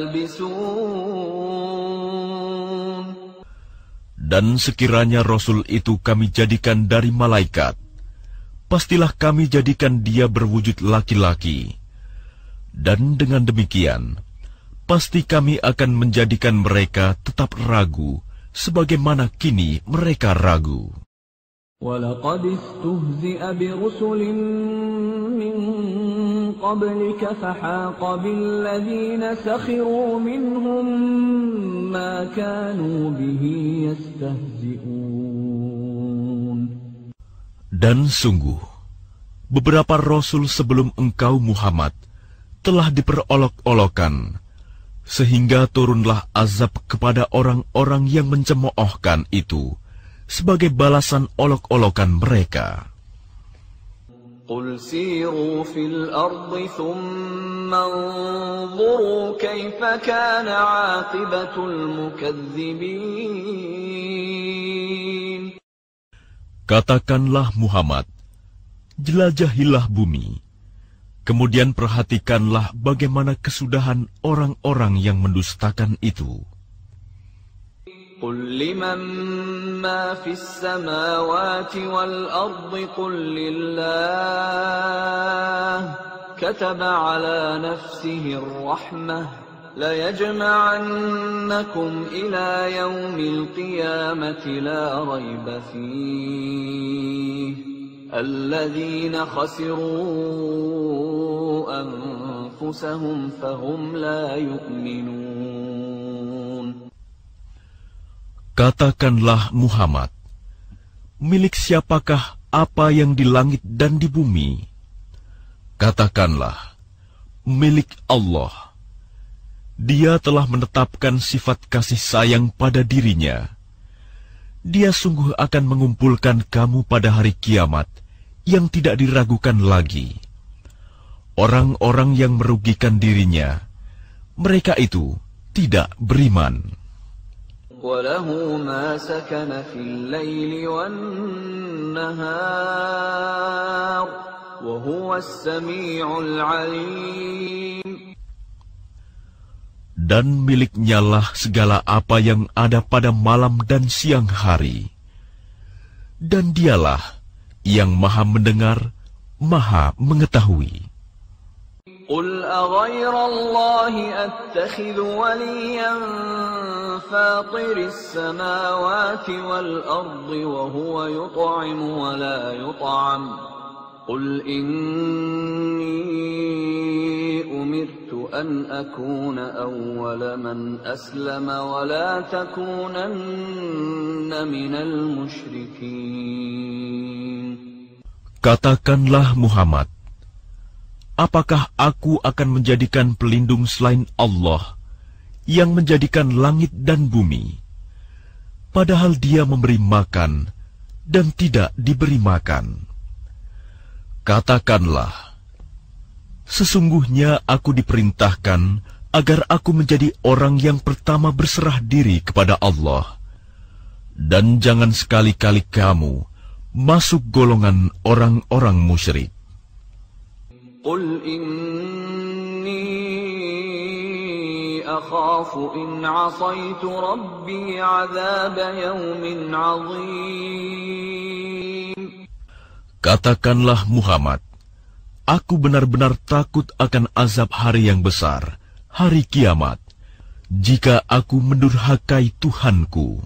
yalbisun. Dan sekiranya Rasul itu kami jadikan dari malaikat, pastilah kami jadikan dia berwujud laki-laki. Dan dengan demikian, pasti kami akan menjadikan mereka tetap ragu, sebagaimana kini mereka ragu. وَلَقَدِ اسْتُهْزِئَ بِرُسُلٍ مِّن قَبْلِكَ فَحَاقَ بِالَّذِينَ سَخِرُوا مِنْهُم مَّا كَانُوا بِهِ يَسْتَهْزِئُونَ. Dan sungguh, beberapa rasul sebelum engkau Muhammad telah diperolok-olokan, sehingga turunlah azab kepada orang-orang yang mencemoohkan itu sebagai balasan olok-olokan mereka. قُلْ سِيرُوا فِي الْأَرْضِ ثُمَّ انظُرُوا كَيْفَ كَانَ عَاقِبَةُ الْمُكَذِّبِينَ. Katakanlah Muhammad, jelajahilah bumi, kemudian perhatikanlah bagaimana kesudahan orang-orang yang mendustakan itu. قُلْ لِمَنْ مَا فِي السَّمَاوَاتِ وَالْأَرْضِ قُلْ لِلَّهِ كَتَبَ عَلَى نَفْسِهِ الرَّحْمَةَ لَيَجْمَعَنَّكُمْ إِلَى يَوْمِ الْقِيَامَةِ لَا رَيْبَ فِيهِ الَّذِينَ خَسِرُوا أَنفُسَهُمْ فَهُمْ لَا يُؤْمِنُونَ. Katakanlah Muhammad, milik siapakah apa yang di langit dan di bumi? Katakanlah, milik Allah. Dia telah menetapkan sifat kasih sayang pada dirinya. Dia sungguh akan mengumpulkan kamu pada hari kiamat yang tidak diragukan lagi. Orang-orang yang merugikan dirinya, mereka itu tidak beriman. وَلَهُ مَا سَكَنَ فِي اللَّيْلِ وَالنَّهَارِ وَهُوَ السَّمِيعُ الْعَلِيمُ. Dan miliknya lah segala apa yang ada pada malam dan siang hari. Dan dialah yang maha mendengar, maha mengetahui. قُلْ أَغَيْرَ اللَّهِ أَتَّخِذُ وَلِيًّا فَاطِرِ السَّمَاوَاتِ وَالْأَرْضِ وَهُوَ يُطْعِمُ وَلَا يُطْعَمُ قُلْ إِنِّي أُمِرْتُ أَنْ أَكُونَ أَوَّلَ مَنْ أَسْلَمَ وَلَا تَكُونَنَّ مِنَ الْمُشْرِكِينَ. Katakanlah Muhammad, apakah aku akan menjadikan pelindung selain Allah yang menjadikan langit dan bumi, padahal Dia memberi makan dan tidak diberi makan? Katakanlah, sesungguhnya aku diperintahkan agar aku menjadi orang yang pertama berserah diri kepada Allah, dan jangan sekali-kali kamu masuk golongan orang-orang musyrik. Qul inni akhafu in 'asaitu rabbi 'adzab yawmin 'adzim. Katakanlah Muhammad, aku benar-benar takut akan azab hari yang besar, hari kiamat, jika aku mendurhakai Tuhanku.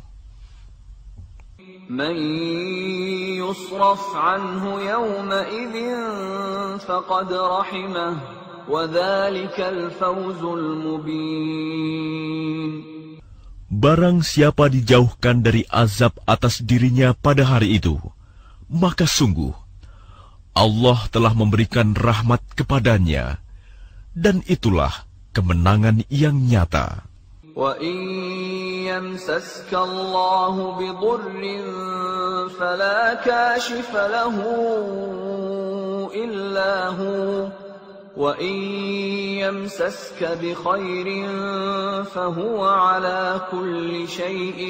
Man yusraf anhu yawma idzin faqad rahimah wa dzalikal fawzul mubin. Barang siapa dijauhkan dari azab atas dirinya pada hari itu, maka sungguh Allah telah memberikan rahmat kepadanya, dan itulah kemenangan yang nyata. وَإِن يَمْسَسْكَ اللَّهُ بِضُرٍّ فَلَا كَاشِفَ لَهُ إِلَّا هُوَ وَإِن يَمْسَسْكَ بِخَيْرٍ فَهُوَ عَلَى كُلِّ شَيْءٍ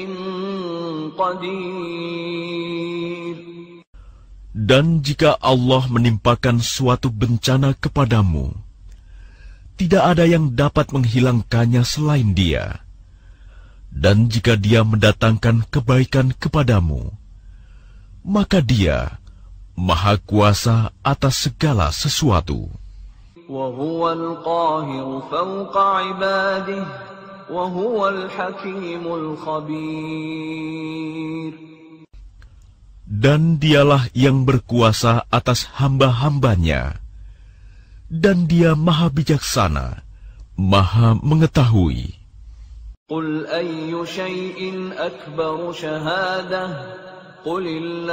قَدِيرٌ. Dan jika Allah menimpakan suatu bencana kepadamu, tidak ada yang dapat menghilangkannya selain Dia. Dan jika Dia mendatangkan kebaikan kepadamu, maka Dia Maha Kuasa atas segala sesuatu. وَهُوَ الْقَاهِرُ فَوْقَ عِبَادِهِ وَهُوَ الْحَكِيمُ الْخَبِيرُ. Dan Dialah yang berkuasa atas hamba-hambanya, dan Dia Maha Bijaksana, Maha Mengetahui. قُلْ أَيُّ شَيْءٍ أَكْبَرُ شَهَادَةً قُلِ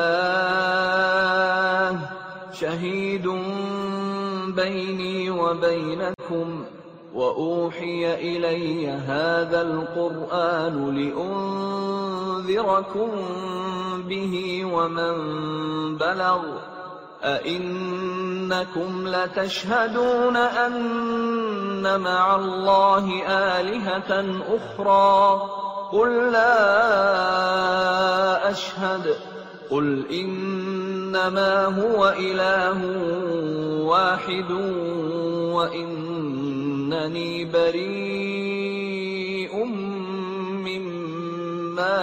اللَّهُ شَهِيدٌ بَيْنِي وَبَيْنَكُمْ وَأُوحِيَ إِلَيَّ هَذَا الْقُرْآنُ لِأُنذِرَكُم بِهِ وَمَن بَلَغَ أَإِنَّكُمْ لَتَشْهَدُونَ أَنَّ مَعَ اللَّهِ آلِهَةً أُخْرَى قُل لَّا أَشْهَدُ قُلْ إِنَّمَا هُوَ إِلَٰهٌ وَاحِدٌ وَإِنَّنِي بَرِيءٌ مِّمَّا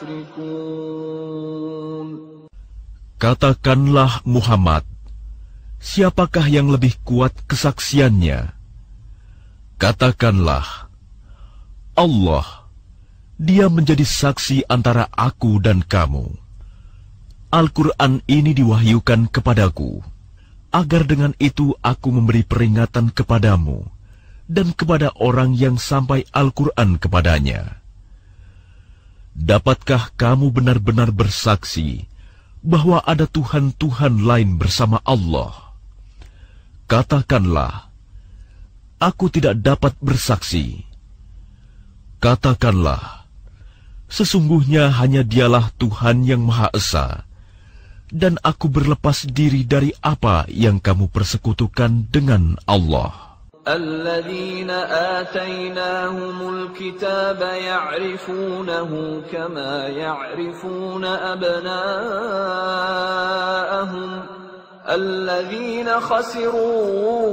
تُشْرِكُونَ. Katakanlah Muhammad, siapakah yang lebih kuat kesaksiannya? Katakanlah, Allah, Dia menjadi saksi antara aku dan kamu. Al-Quran ini diwahyukan kepadaku, agar dengan itu aku memberi peringatan kepadamu dan kepada orang yang sampai Al-Quran kepadanya. Dapatkah kamu benar-benar bersaksi bahwa ada Tuhan-Tuhan lain bersama Allah? Katakanlah, aku tidak dapat bersaksi. Katakanlah, sesungguhnya hanya Dialah Tuhan yang Maha Esa, dan aku berlepas diri dari apa yang kamu persekutukan dengan Allah. الذين آتيناهم الكتاب يعرفونه كما يعرفون أبناءهم الذين خسروا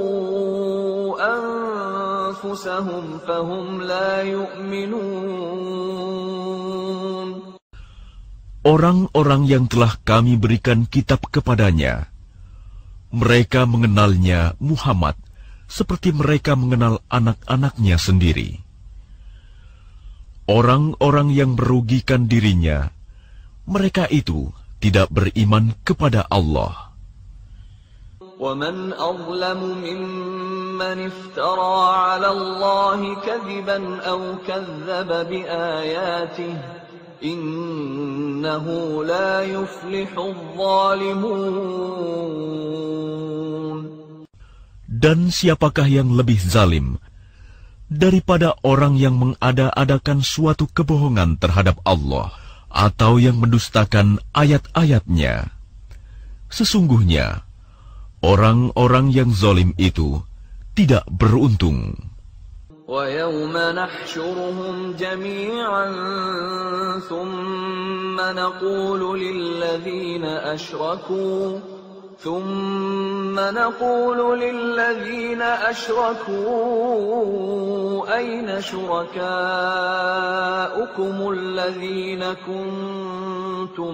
أنفسهم فهم لا يؤمنون. Orang-orang yang telah kami berikan kitab kepadanya, mereka mengenalnya Muhammad seperti mereka mengenal anak-anaknya sendiri. Orang-orang yang merugikan dirinya, mereka itu tidak beriman kepada Allah. وَمَنْ أَظْلَمُ مِمَّنِ افْتَرَى عَلَى اللَّهِ كَذِبًا أَوْ كَذَّبَ بِآيَاتِهِ إِنَّهُ لَا يُفْلِحُ الظَّالِمُونَ. Dan siapakah yang lebih zalim daripada orang yang mengada-adakan suatu kebohongan terhadap Allah atau yang mendustakan ayat-ayat-Nya? Sesungguhnya, orang-orang yang zalim itu tidak beruntung. وَيَوْمَ نَحْشُرُهُمْ جَمِيعًا ثُمَّ نَقُولُ لِلَّذِينَ أَشْرَكُوا ثُمَّ نَقُولُ لِلَّذِينَ أَشْرَكُوا أَيْنَ شُرَكَاؤُكُمُ الَّذِينَ كُنتُمْ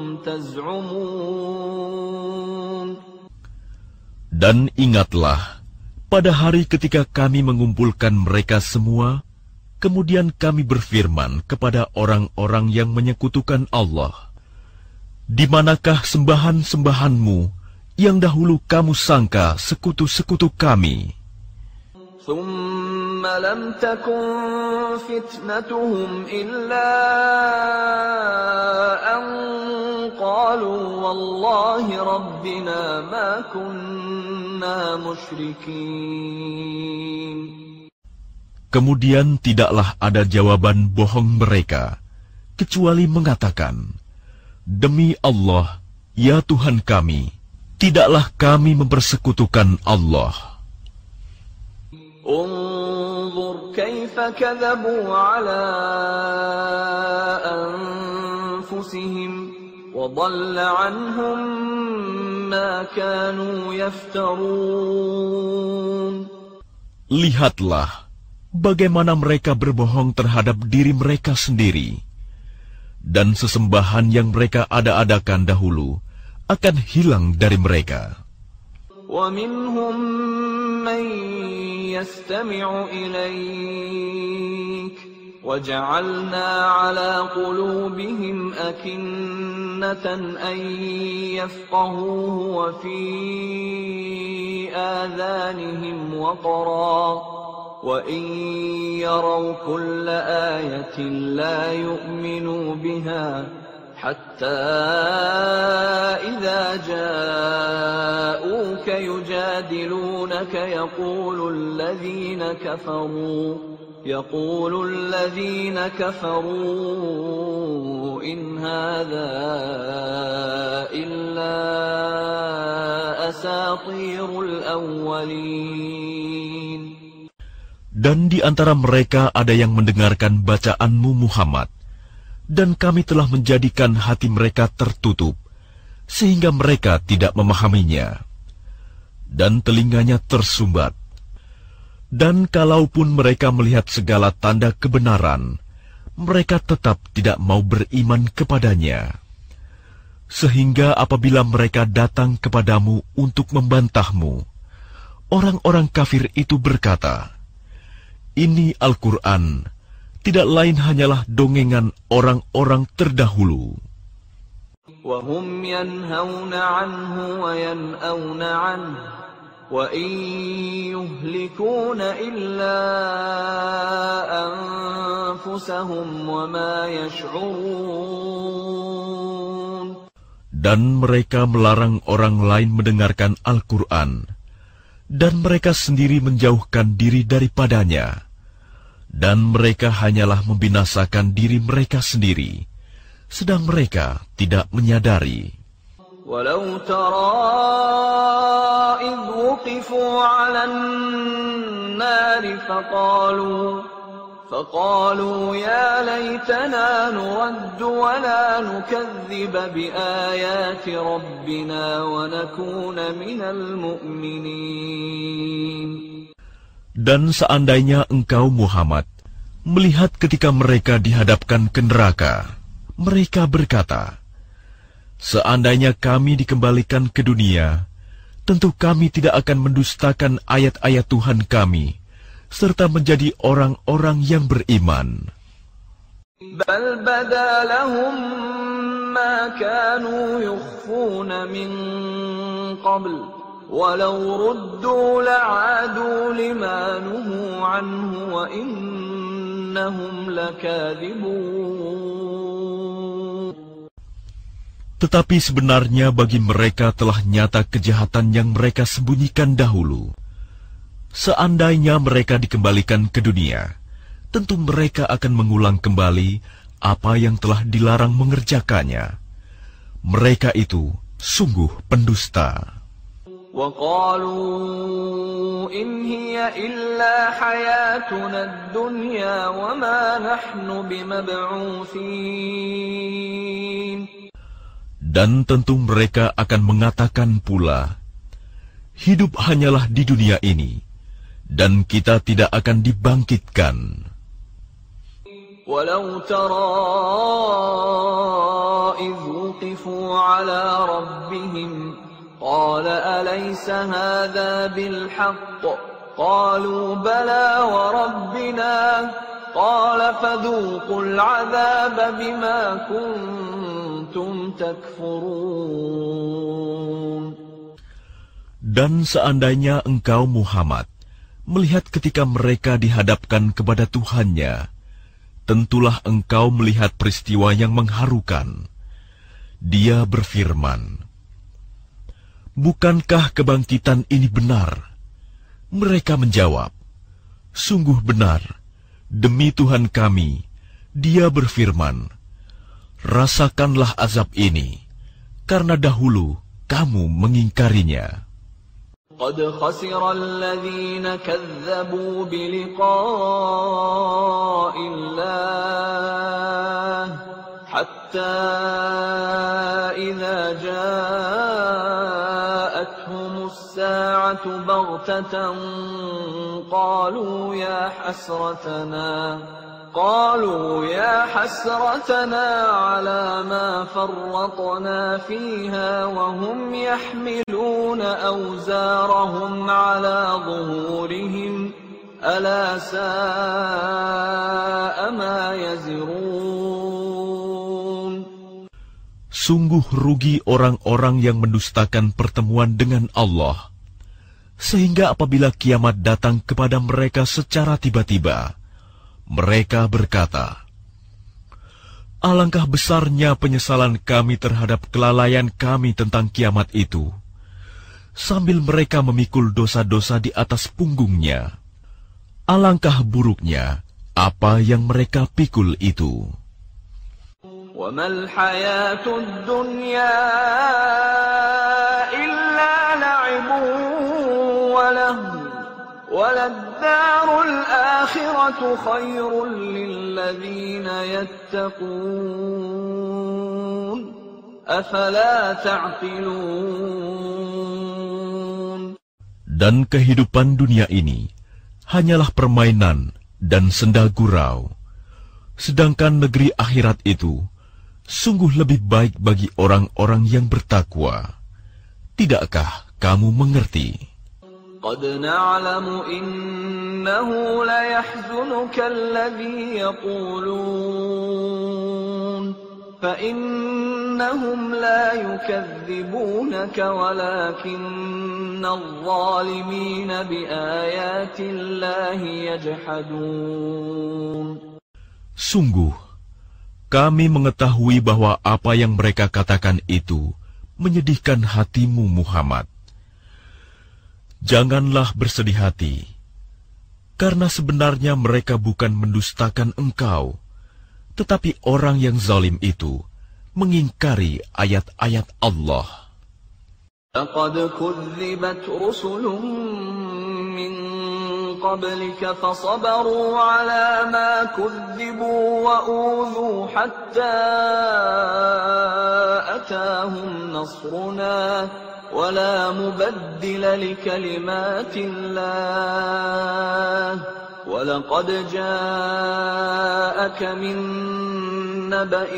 تَزْعُمُونَ. Dan ingatlah pada hari ketika kami mengumpulkan mereka semua, kemudian kami berfirman kepada orang-orang yang menyekutukan Allah, di manakah sembahan-sembahanmu yang dahulu kamu sangka sekutu-sekutu kami? ثُمَّ لَمْ تَكُنْ فِتْنَتُهُمْ إِلَّا أَنْ قَالُوا وَاللَّهِ رَبِّنَا مَا كُنَّا مُشْرِكِينَ. Kemudian tidaklah ada jawaban bohong mereka, kecuali mengatakan, demi Allah, ya Tuhan kami, tidaklah kami mempersekutukan Allah. انظر كيف كذبوا على أنفسهم وضل عنهم ما كانوا يفترون. Lihatlah bagaimana mereka berbohong terhadap diri mereka sendiri, dan sesembahan yang mereka ada-adakan dahulu akan hilang dari mereka. وَمِنْهُمْ مَنْ يَسْتَمِعُ إِلَيْكَ وَجَعَلْنَا عَلَى قُلُوبِهِمْ أَكِنَّةً أَنْ يَفْقَهُوهُ وَفِي آذَانِهِمْ وَقْرًا وَإِنْ يَرَوْا كُلَّ آيَةٍ لَا يُؤْمِنُوا بِهَا حتى إذا جاءوك يجادلونك يقول الذين كفروا يقول الذين كفروا إن هذا إلا أساطير الأولين. Dan di antara mereka ada yang mendengarkan bacaanmu Muhammad, dan kami telah menjadikan hati mereka tertutup, sehingga mereka tidak memahaminya, dan telinganya tersumbat. Dan kalaupun mereka melihat segala tanda kebenaran, mereka tetap tidak mau beriman kepadanya. Sehingga apabila mereka datang kepadamu untuk membantahmu, orang-orang kafir itu berkata, "Ini Al-Quran tidak lain hanyalah dongengan orang-orang terdahulu." وَهُمْ يَنْهَوْنَ عَنْهُ وَيَنْأَوْنَ عَنْهُ وَإِنْ يُهْلِكُونَ إِلَّا أَنفُسَهُمْ وَمَا يَشْعُرُونَ. Dan mereka melarang orang lain mendengarkan Al-Quran, dan mereka sendiri menjauhkan diri daripadanya. Dan mereka hanyalah membinasakan diri mereka sendiri, sedang mereka tidak menyadari. Walau tara idh wuqifu 'alan nari faqalu faqalu ya laitana nuraddu wa la nukadziba biayati rabbina wa nakuna minal mu'minin. Dan seandainya engkau Muhammad melihat ketika mereka dihadapkan ke neraka, mereka berkata, seandainya kami dikembalikan ke dunia, tentu kami tidak akan mendustakan ayat-ayat Tuhan kami, serta menjadi orang-orang yang beriman. Bal bada lahum ma kanu yukhfuna min qabl. Walau ruddu la'adu lima nuhu anhu wa innahum lakadzibun. Tetapi sebenarnya bagi mereka telah nyata kejahatan yang mereka sembunyikan dahulu. Seandainya mereka dikembalikan ke dunia, tentu mereka akan mengulang kembali apa yang telah dilarang mengerjakannya. Mereka itu sungguh pendusta. وَقَالُوا إِنْ هِيَ إِلَّا حَيَاتُنَا الدُّنْيَا وَمَا نَحْنُ بِمَبْعُوثِينَ. Dan tentu mereka akan mengatakan pula, hidup hanyalah di dunia ini, dan kita tidak akan dibangkitkan. وَلَوْ تَرَى إِذْ وُقِفُوا عَلَى رَبِّهِمْ قَالَ أَلَيْسَ هَذَا بِالْحَقِّ قَالُوا بَلَى وَرَبِّنَا قَالَ فَذُوقُوا الْعَذَابَ بِمَا كُنتُمْ تَكْفُرُونَ. Dan seandainya engkau Muhammad melihat ketika mereka dihadapkan kepada Tuhannya, tentulah engkau melihat peristiwa yang mengharukan. Dia berfirman, bukankah kebangkitan ini benar? Mereka menjawab, sungguh benar, demi Tuhan kami. Dia berfirman, rasakanlah azab ini, karena dahulu kamu mengingkarinya. قد خسر الذين كذبوا بلقاء الله حتى إذا جاءتهم الساعة بغتة قالوا يا حسرتنا قالوا يا حسرتنا على ما فرطنا فيها وهم يحملون أوزارهم على ظهورهم ألا ساء ما يزرون. Sungguh rugi orang-orang yang mendustakan pertemuan dengan Allah, sehingga apabila kiamat datang kepada mereka secara tiba-tiba, mereka berkata, alangkah besarnya penyesalan kami terhadap kelalaian kami tentang kiamat itu, sambil mereka memikul dosa-dosa di atas punggungnya. Alangkah buruknya apa yang mereka pikul itu. وَمَا الْحَيَاةُ الدُّنْيَا إِلَّا لَعِبٌ وَلَهْوٌ وَلَلدَّارُ الْآخِرَةُ خَيْرٌ لِّلَّذِينَ يَتَّقُونَ أَفَلَا تَعْقِلُونَ. Dan kehidupan dunia ini hanyalah permainan dan senda gurau, sedangkan negeri akhirat itu sungguh lebih baik bagi orang-orang yang bertakwa. Tidakkah kamu mengerti? قد نعلم إنه ليحزنك الذي يقولون فإنهم لا يكذبونك ولكن الظالمين بآيات الله يجحدون. Sungguh, kami mengetahui bahwa apa yang mereka katakan itu menyedihkan hatimu Muhammad. Janganlah bersedih hati, karena sebenarnya mereka bukan mendustakan engkau, tetapi orang yang zalim itu mengingkari ayat-ayat Allah. لقد كذبت رسل من قبلك فصبروا على ما كذبوا وأوذوا حتى أتاهم نصرنا ولا مبدل لكلمات الله وَلَقَدْ جَاءَكَ مِن نَّبَإِ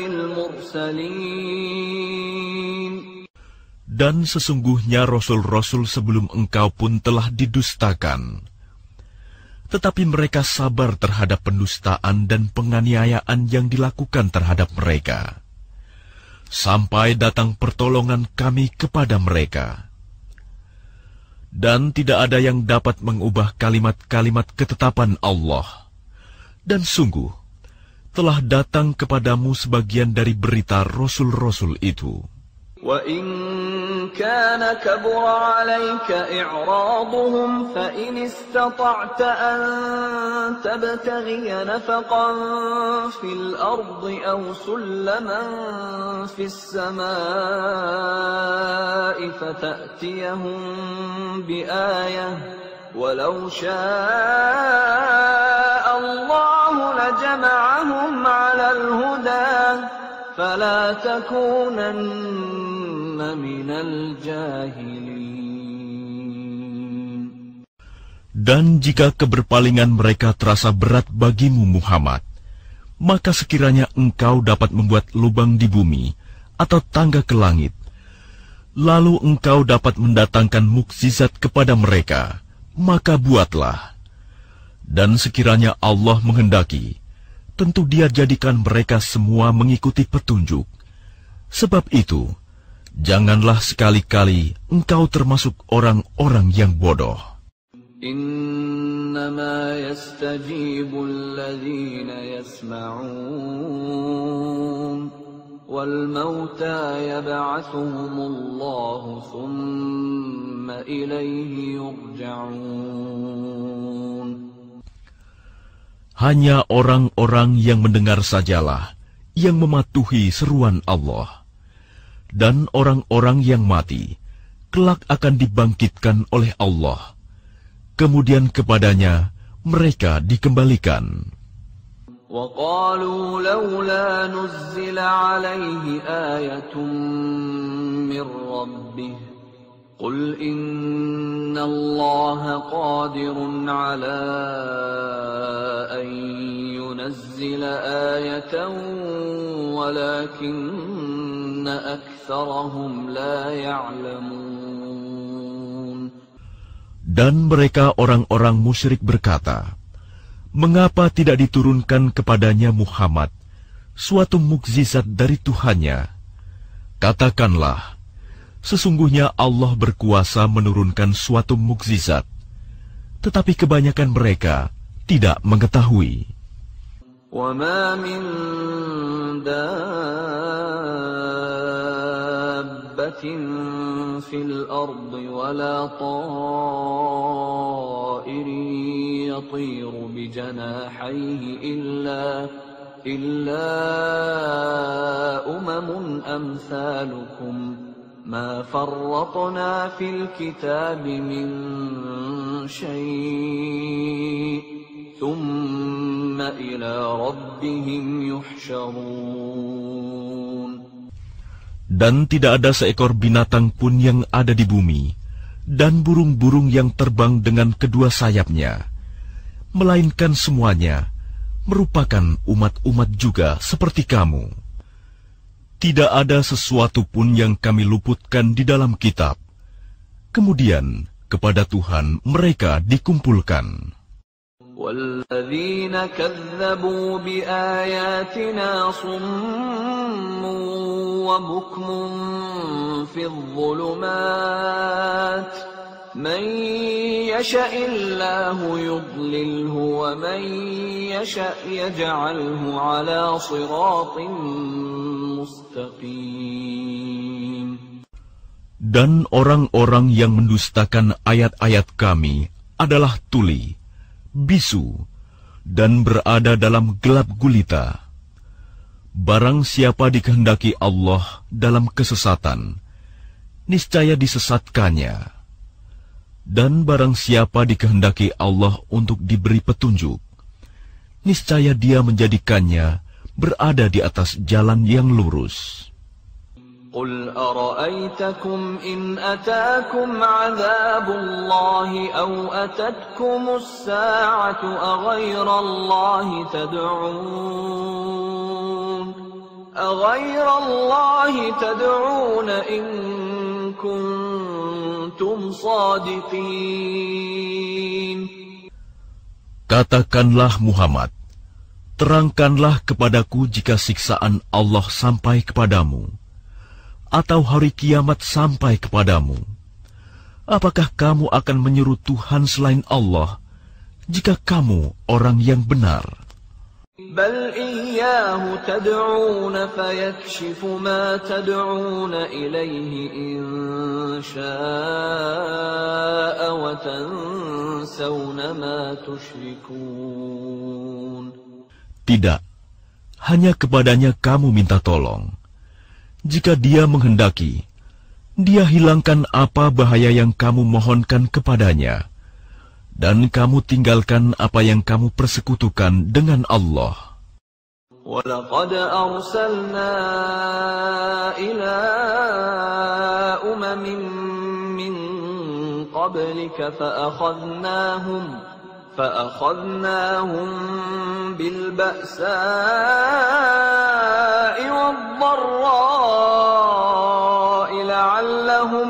الْمُرْسَلِينَ. Dan sesungguhnya rasul-rasul sebelum engkau pun telah didustakan. Tetapi mereka sabar terhadap pendustaan dan penganiayaan yang dilakukan terhadap mereka, sampai datang pertolongan kami kepada mereka. Dan tidak ada yang dapat mengubah kalimat-kalimat ketetapan Allah. Dan sungguh, telah datang kepadamu sebagian dari berita rasul-rasul itu. وَإِنْ كَانَ كَبُرَ عَلَيْكَ إِعْرَاضُهُمْ فَإِنِ اسْتَطَعْتَ أَنْ تَبْتَغِيَ نَفَقًا فِي الْأَرْضِ أَوْ سُلَّمًا فِي السَّمَاءِ فَتَأْتِيَهُمْ بِآيَةٍ وَلَوْ شَاءَ اللَّهُ لَجَمَعَهُمْ عَلَى الْهُدَى فَلَا تَكُونَنَّ مِنَ الْجَاهِلِينَ. Dan jika keberpalingan mereka terasa berat bagimu Muhammad, maka sekiranya engkau dapat membuat lubang di bumi atau tangga ke langit, lalu engkau dapat mendatangkan mukjizat kepada mereka, maka buatlah. Dan sekiranya Allah menghendaki, tentu Dia jadikan mereka semua mengikuti petunjuk. Sebab itu, janganlah sekali-kali engkau termasuk orang-orang yang bodoh. Innama yastajibu alladhina yasma'un wal mauta yab'athuhumullahu thumma ilayhi yurja'un. Hanya orang-orang yang mendengar sajalah yang mematuhi seruan Allah. Dan orang-orang yang mati kelak akan dibangkitkan oleh Allah. Kemudian kepadanya mereka dikembalikan. وَقَالُوا لَوْلَا نُزِّلَ عَلَيْهِ آيَةٌ مِّن رَّبِّهِ قُلْ إِنَّ اللَّهَ قَادِرٌ عَلَىٰ أَن يُنَزِّلَ آيَةً وَلَٰكِنَّ أَكْثَرَهُمْ لَا يَعْلَمُونَ. Dan mereka orang-orang musyrik berkata, mengapa tidak diturunkan kepadanya Muhammad suatu mukjizat dari Tuhannya? Katakanlah, sesungguhnya Allah berkuasa menurunkan suatu mukjizat, tetapi kebanyakan mereka tidak mengetahui. وَمَا مِن دَابَّةٍ فِي الْأَرْضِ وَلَا طَائِرٍ يَطِيرُ بِجَنَاحَيْهِ إِلَّا إِلَّا أُمَمٌ أَمْثَالُكُمْ مَا فَرَّطْنَا فِي الْكِتَابِ مِنْ شَيْءٍ ثُمَّ إِلَى رَبِّهِمْ يُحْشَرُونَ. Dan tidak ada seekor binatang pun yang ada di bumi, dan burung-burung yang terbang dengan kedua sayapnya, melainkan semuanya merupakan umat-umat juga seperti kamu. Tidak ada sesuatu pun yang kami luputkan di dalam kitab. Kemudian kepada Tuhan mereka dikumpulkan. وَالَّذِينَ كَذَّبُوا بِآيَاتِنَا صُمٌّ وَبُكْمٌ فِي الظُّلُمَاتِ مَن يَشَإِ اللَّهُ يُضْلِلْهُ وَمَن يَشَأْ يَجْعَلْهُ عَلَى صِرَاطٍ مُّسْتَقِيمٍ. Dan orang-orang yang mendustakan ayat-ayat kami adalah tuli, bisu, dan berada dalam gelap gulita. Barang siapa dikehendaki Allah dalam kesesatan, niscaya disesatkannya. Dan barang siapa dikehendaki Allah untuk diberi petunjuk, niscaya Dia menjadikannya berada di atas jalan yang lurus. قُلْ أَرَأَيْتَكُمْ إِنْ أَتَاكُمْ عَذَابُ اللَّهِ أَوْ أَتَتْكُمُ السَّاعَةُ أَغَيْرَ اللَّهِ تَدْعُونَ أَغَيْرَ اللَّهِ تَدْعُونَ إِن كُنتُمْ صَادِقِينَ. Katakanlah Muhammad, terangkanlah kepadaku jika siksaan Allah sampai kepadamu, atau hari kiamat sampai kepadamu. Apakah kamu akan menyeru Tuhan selain Allah, jika kamu orang yang benar? بل إياه تدعون فيكشف ما تدعون إليه إن شاء وتنسون ما تشركون. Tidak, hanya kepadanya kamu minta tolong. Jika Dia menghendaki, Dia hilangkan apa bahaya yang kamu mohonkan kepadanya, dan kamu tinggalkan apa yang kamu persekutukan dengan Allah. وَلَقَدْ أَرْسَلْنَا إِلَىٰ أُمَمٍ مِّن قَبْلِكَ فَأَخَذْنَاهُمْ فَأَخَذْنَاهُمْ بِالْبَأْسَاءِ وَالضَّرَّاءِ لَعَلَّهُمْ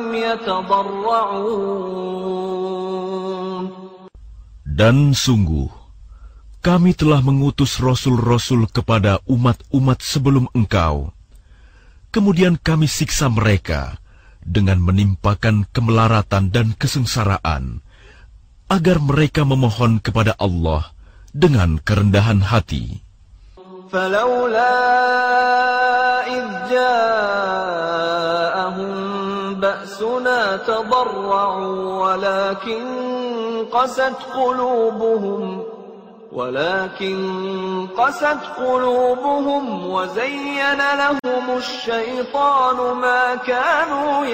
يَتَضَرَّعُونَ. Dan sungguh, kami telah mengutus rasul-rasul kepada umat-umat sebelum engkau. Kemudian kami siksa mereka dengan menimpakan kemelaratan dan kesengsaraan, agar mereka memohon kepada Allah dengan kerendahan hati. فَلَوْلَا إِذْ جَاءَهُم بَأْسُنَا تَضَرَّعُوا وَلَكِنْ قَسَتْ قُلُوبُهُمْ ولكن قست قلوبهم وزين لهم الشيطان ما كانوا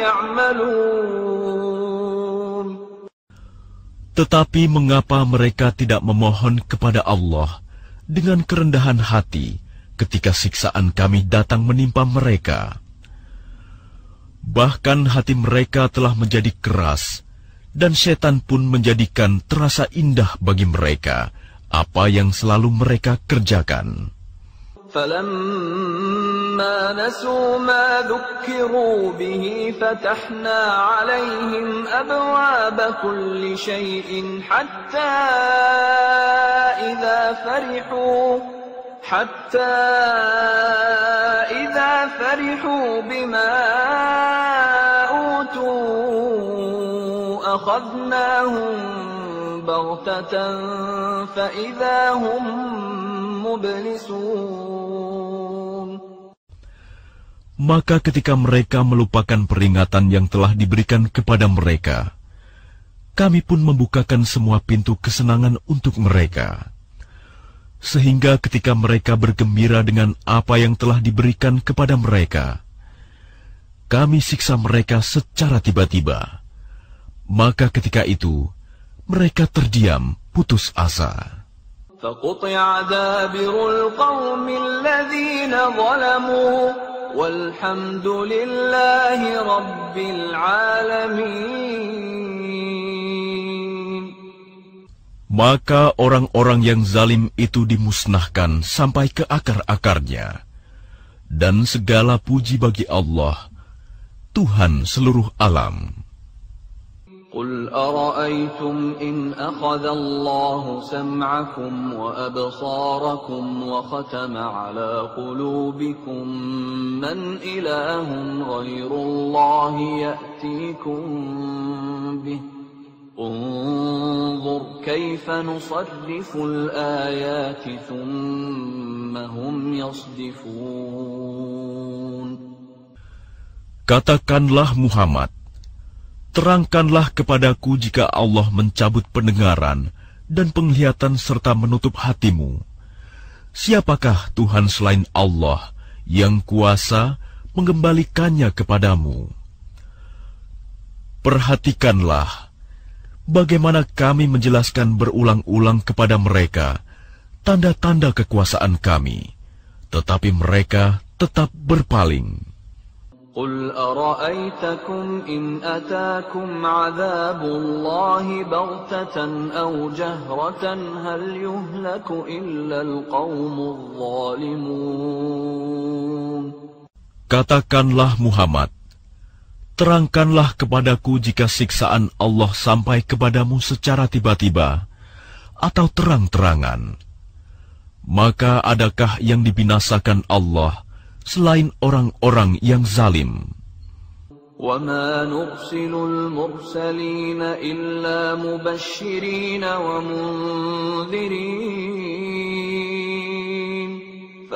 يعملون. Tetapi mengapa mereka tidak memohon kepada Allah dengan kerendahan hati ketika siksaan kami datang menimpa mereka? Bahkan hati mereka telah menjadi keras, dan setan pun menjadikan terasa indah bagi mereka apa yang selalu mereka kerjakan. فَلَمَّا نَسُوا مَا ذُكِّرُوا بِهِ فَتَحْنَا عَلَيْهِمْ أَبْوَابَ كُلِّ شَيْءٍ حَتَّى إِذَا فَرِحُوا حَتَّى إِذَا فَرِحُوا بِمَا أُوتُوا أَخَذْنَاهُمْ بغتة فإذا هم مبلسون. Maka ketika mereka melupakan peringatan yang telah diberikan kepada mereka, kami pun membukakan semua pintu kesenangan untuk mereka. Sehingga ketika mereka bergembira dengan apa yang telah diberikan kepada mereka, kami siksa mereka secara tiba-tiba. Maka ketika itu, mereka terdiam, putus asa. فَقُطِعَ دَابِرُ الْقَوْمِ الَّذِينَ ظَلَمُوا وَالْحَمْدُ لِلَّهِ رَبِّ الْعَالَمِينَ. Maka orang-orang yang zalim itu dimusnahkan sampai ke akar-akarnya. Dan segala puji bagi Allah, Tuhan seluruh alam. قُلْ أَرَأَيْتُمْ إِنْ أَخَذَ اللَّهُ سَمْعَكُمْ وَأَبْصَارَكُمْ وَخَتَمَ عَلَى قُلُوبِكُمْ مَنْ إِلَٰهٌ غَيْرُ اللَّهِ يَأْتِيكُمْ بِهِ انظُرْ كَيْفَ نُصَرِّفُ الْآيَاتِ ثُمَّ هُمْ يَصْدِفُونَ. Katakanlah Muhammad, terangkanlah kepadaku jika Allah mencabut pendengaran dan penglihatan serta menutup hatimu. Siapakah Tuhan selain Allah yang kuasa mengembalikannya kepadamu? Perhatikanlah bagaimana kami menjelaskan berulang-ulang kepada mereka tanda-tanda kekuasaan kami, tetapi mereka tetap berpaling. قُلْ أَرَأَيْتَكُمْ إِنْ أَتَاكُمْ عَذَابُ اللَّهِ بَغْتَةً أَوْ جَهْرَةً هَلْ يُهْلَكُ إِلَّا الْقَوْمُ الظَّالِمُونَ. Katakanlah Muhammad, terangkanlah kepadaku jika siksaan Allah sampai kepadamu secara tiba-tiba atau terang-terangan. Maka adakah yang dibinasakan Allah selain orang-orang yang zalim? وَمَا نُرْسِلُ الْمُرْسَلِينَ إِلَّا مُبَشِّرِينَ وَمُنذِرِينَ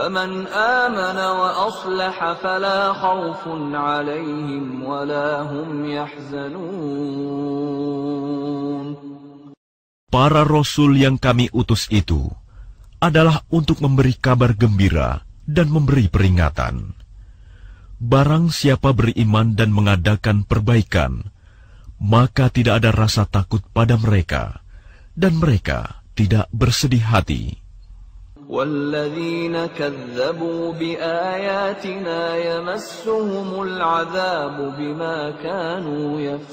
فَمَنْ آمَنَ وَأَصْلَحَ فَلَا خَوْفٌ عَلَيْهِمْ وَلَا هُمْ يَحْزَنُونَ. Para rasul yang kami utus itu adalah untuk memberi kabar gembira dan memberi peringatan. Barang siapa beriman dan mengadakan perbaikan, maka tidak ada rasa takut pada mereka, dan mereka tidak bersedih hati. وَالَّذِينَ كَذَّبُوا بِآيَاتِنَا يَمَسُّهُمُ الْعَذَابُ بِمَا كَانُوا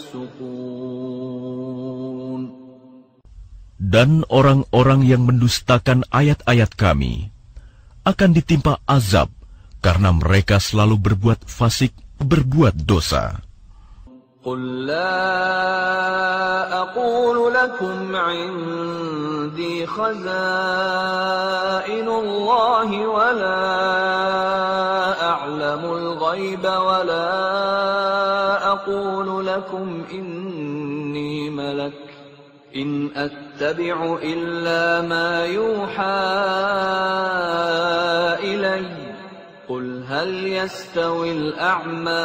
يَفْسُقُونَ. Dan orang-orang yang mendustakan ayat-ayat kami akan ditimpa azab karena mereka selalu berbuat fasik, berbuat dosa. قُلْ لَا أَقُولُ لَكُمْ عِنْدِي خَزَائِنُ اللَّهِ وَلَا أَعْلَمُ الْغَيْبَ وَلَا أَقُولُ لَكُمْ إِنِّي مَلَكٌ إِنْ أَتَّبِعُ إِلَّا مَا يُوحَى إِلَيَّ قُلْ هَلْ يَسْتَوِي الْأَعْمَى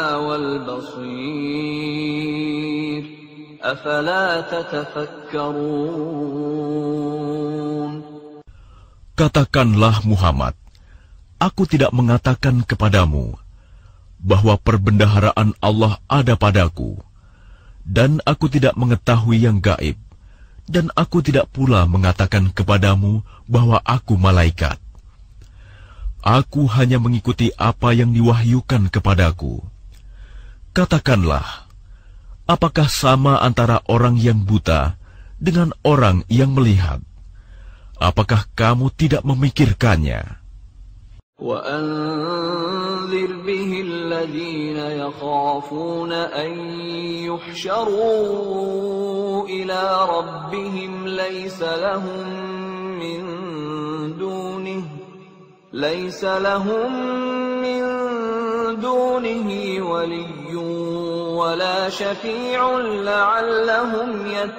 وَالْبَصِيرُ أَفَلَا تَتَفَكَّرُونَ. Katakanlah Muhammad, aku tidak mengatakan kepadamu bahwa perbendaharaan Allah ada padaku, dan aku tidak mengetahui yang gaib, dan aku tidak pula mengatakan kepadamu bahwa aku malaikat. Aku hanya mengikuti apa yang diwahyukan kepadaku. Katakanlah, apakah sama antara orang yang buta dengan orang yang melihat? Apakah kamu tidak memikirkannya? وَأَنذِرْ بِهِ الَّذِينَ يَخَافُونَ أَن يُحْشَرُوا إِلَى رَبِّهِمْ لَيْسَ لَهُم مِّن دُونِهِ لَيْسَ لَهُم مِّن دُونِهِ وَلِيٌّ وَلَا شَفِيعٌ لَّعَلَّهُمْ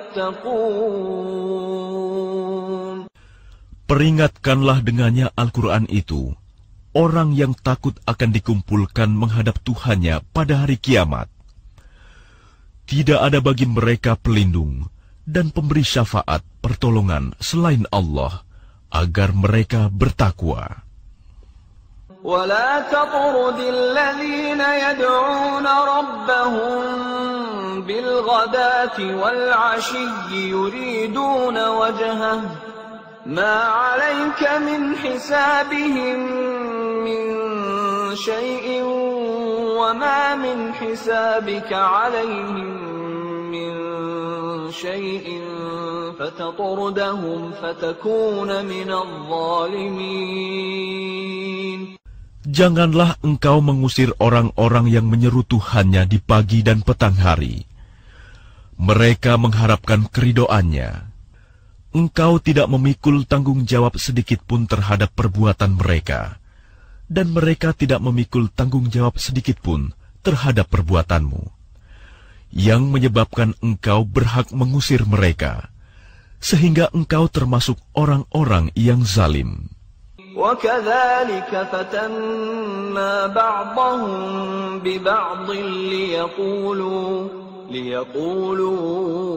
يَتَّقُونَ. Peringatkanlah dengannya Al-Quran itu orang yang takut akan dikumpulkan menghadap Tuhannya pada hari kiamat. Tidak ada bagi mereka pelindung dan pemberi syafaat pertolongan selain Allah agar mereka bertakwa. وَلَا تَطْرُدِ الَّذِينَ يَدْعُونَ رَبَّهُم بِالْغَدَاةِ وَالْعَشِيِّ يُرِيدُونَ وَجْهَهُ مَا عَلَيْكَ مِنْ حِسَابِهِم مِّن شَيْءٍ وَمَا مِنْ حِسَابِكَ عَلَيْهِم مِّن شَيْءٍ فَتَطْرُدَهُمْ فَتَكُونَ مِنَ الظَّالِمِينَ. Janganlah engkau mengusir orang-orang yang menyeru Tuhannya di pagi dan petang hari. Mereka mengharapkan keridoannya. Engkau tidak memikul tanggung jawab sedikit pun terhadap perbuatan mereka, dan mereka tidak memikul tanggung jawab sedikit pun terhadap perbuatanmu, yang menyebabkan engkau berhak mengusir mereka, sehingga engkau termasuk orang-orang yang zalim. وَكَذَلِكَ فَتَنَّا بَعْضَهُم بِبَعْضٍ لِيَقُولُوا لِيَقُولُوا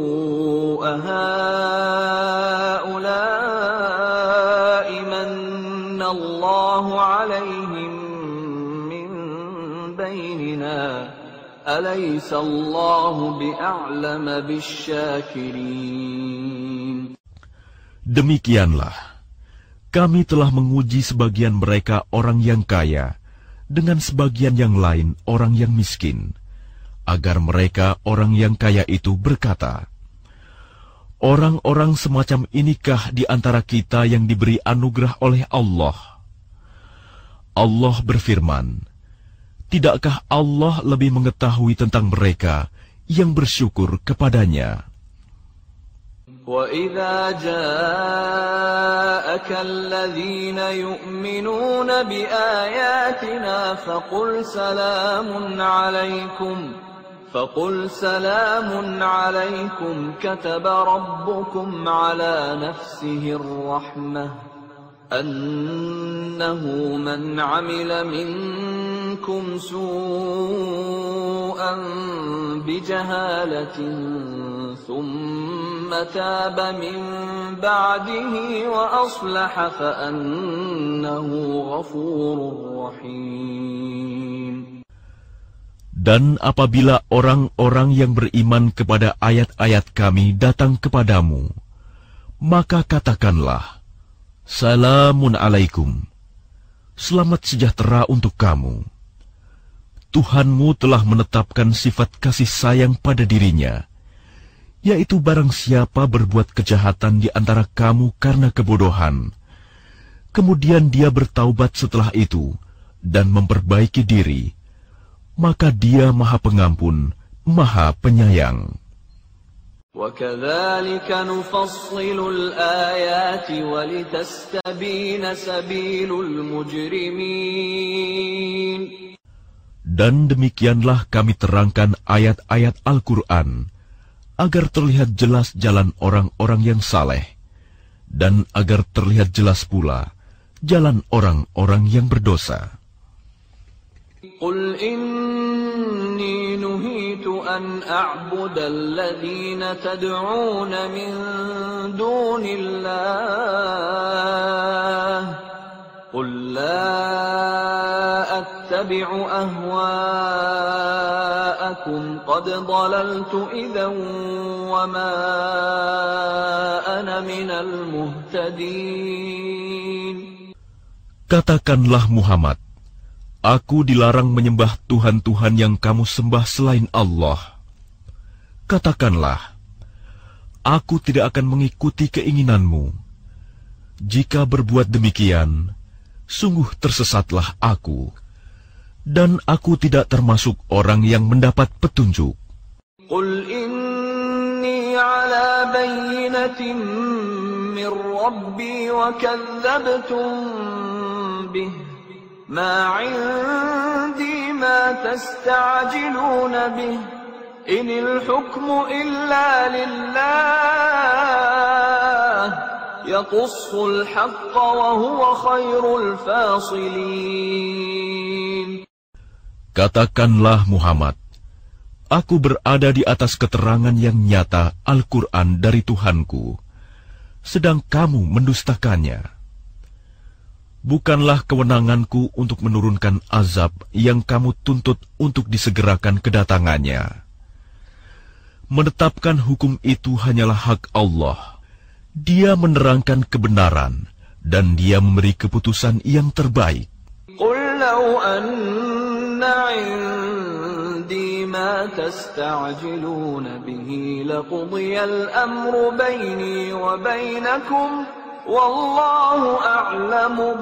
أَهَٰؤُلَاءِ مَنَّ اللَّهُ عَلَيْهِم مِّن بَيْنِنَا أَلَيْسَ اللَّهُ بِأَعْلَمَ بِالشَّاكِرِينَ. Demikianlah kami telah menguji sebagian mereka orang yang kaya dengan sebagian yang lain orang yang miskin, agar mereka orang yang kaya itu berkata, orang-orang semacam inikah di antara kita yang diberi anugerah oleh Allah? Allah berfirman, tidakkah Allah lebih mengetahui tentang mereka yang bersyukur kepadanya? وَإِذَا جَاءَكَ الَّذِينَ يُؤْمِنُونَ بِآيَاتِنَا فَقُلْ سَلَامٌ عَلَيْكُمْ فَقُلْ سَلَامٌ عَلَيْكُمْ كَتَبَ رَبُّكُمْ عَلَى نَفْسِهِ الرَّحْمَةَ أنه من عمل منكم سوءا بجهالة ثم تاب من بعده وأصلح فأنه غفور رحيم. Dan apabila orang-orang yang beriman kepada ayat-ayat kami datang kepadamu, maka katakanlah, Salamun alaikum, selamat sejahtera untuk kamu. Tuhanmu telah menetapkan sifat kasih sayang pada dirinya, yaitu barang siapa berbuat kejahatan di antara kamu karena kebodohan, kemudian dia bertaubat setelah itu dan memperbaiki diri, maka dia Maha Pengampun, Maha Penyayang. وَكَذَلِكَ نُفَصِّلُ الْآيَاتِ وَلِتَسْتَبِينَ سَبِيلُ الْمُجْرِمِينَ. Dan demikianlah kami terangkan ayat-ayat Al-Quran, agar terlihat jelas jalan orang-orang yang saleh, dan agar terlihat jelas pula jalan orang-orang yang berdosa. قُلْ إِنِّي نُهِيتُ أَنْ أَعْبُدَ الَّذِينَ تَدْعُونَ مِن دُونِ اللَّهِ قُلْ لَا أَتَّبِعُ أَهْوَاءَكُمْ قَدْ ضَلَلْتُ إِذًا وَمَا أَنَا مِنَ الْمُهْتَدِينَ. Katakanlah Muhammad, Aku dilarang menyembah Tuhan-Tuhan yang kamu sembah selain Allah. Katakanlah, aku tidak akan mengikuti keinginanmu. Jika berbuat demikian, sungguh tersesatlah aku, dan aku tidak termasuk orang yang mendapat petunjuk. Qul inni ala bayyinatin min Rabbi wa kadzabtum bih. ما عندي ما تستعجلون به إن الحكم إلا لله يقص الحق وهو خير الفاصلين. Katakanlah Muhammad, aku berada di atas keterangan yang nyata Al-Quran dari Tuhanku, sedang kamu mendustakannya. Bukanlah kewenanganku untuk menurunkan azab yang kamu tuntut untuk disegerakan kedatangannya. Menetapkan hukum itu hanyalah hak Allah. Dia menerangkan kebenaran, dan Dia memberi keputusan yang terbaik. Qul law anna 'indi ma tasta'jiluna bihi laqudiyal amru baini wa bainakum Wallahu a'lamu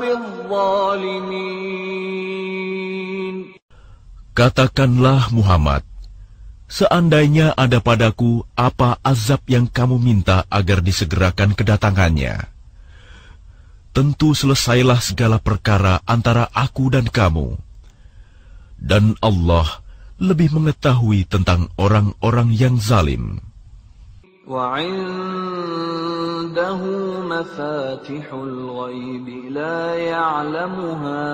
bizzalimin. Katakanlah Muhammad, seandainya ada padaku apa azab yang kamu minta agar disegerakan kedatangannya, tentu selesailah segala perkara antara aku dan kamu. Dan Allah lebih mengetahui tentang orang-orang yang zalim. وعنده مفاتح الغيب لا يعلمها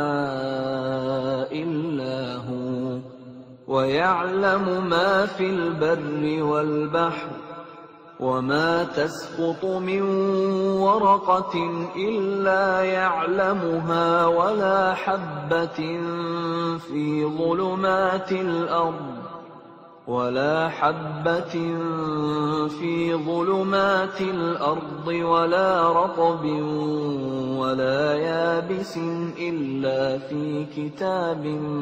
إلا هو ويعلم ما في البر والبحر وما تسقط من ورقة إلا يعلمها ولا حبة في ظلمات الأرض ولا حبة في ظلمات الأرض ولا رطب ولا يابس إلا في كتاب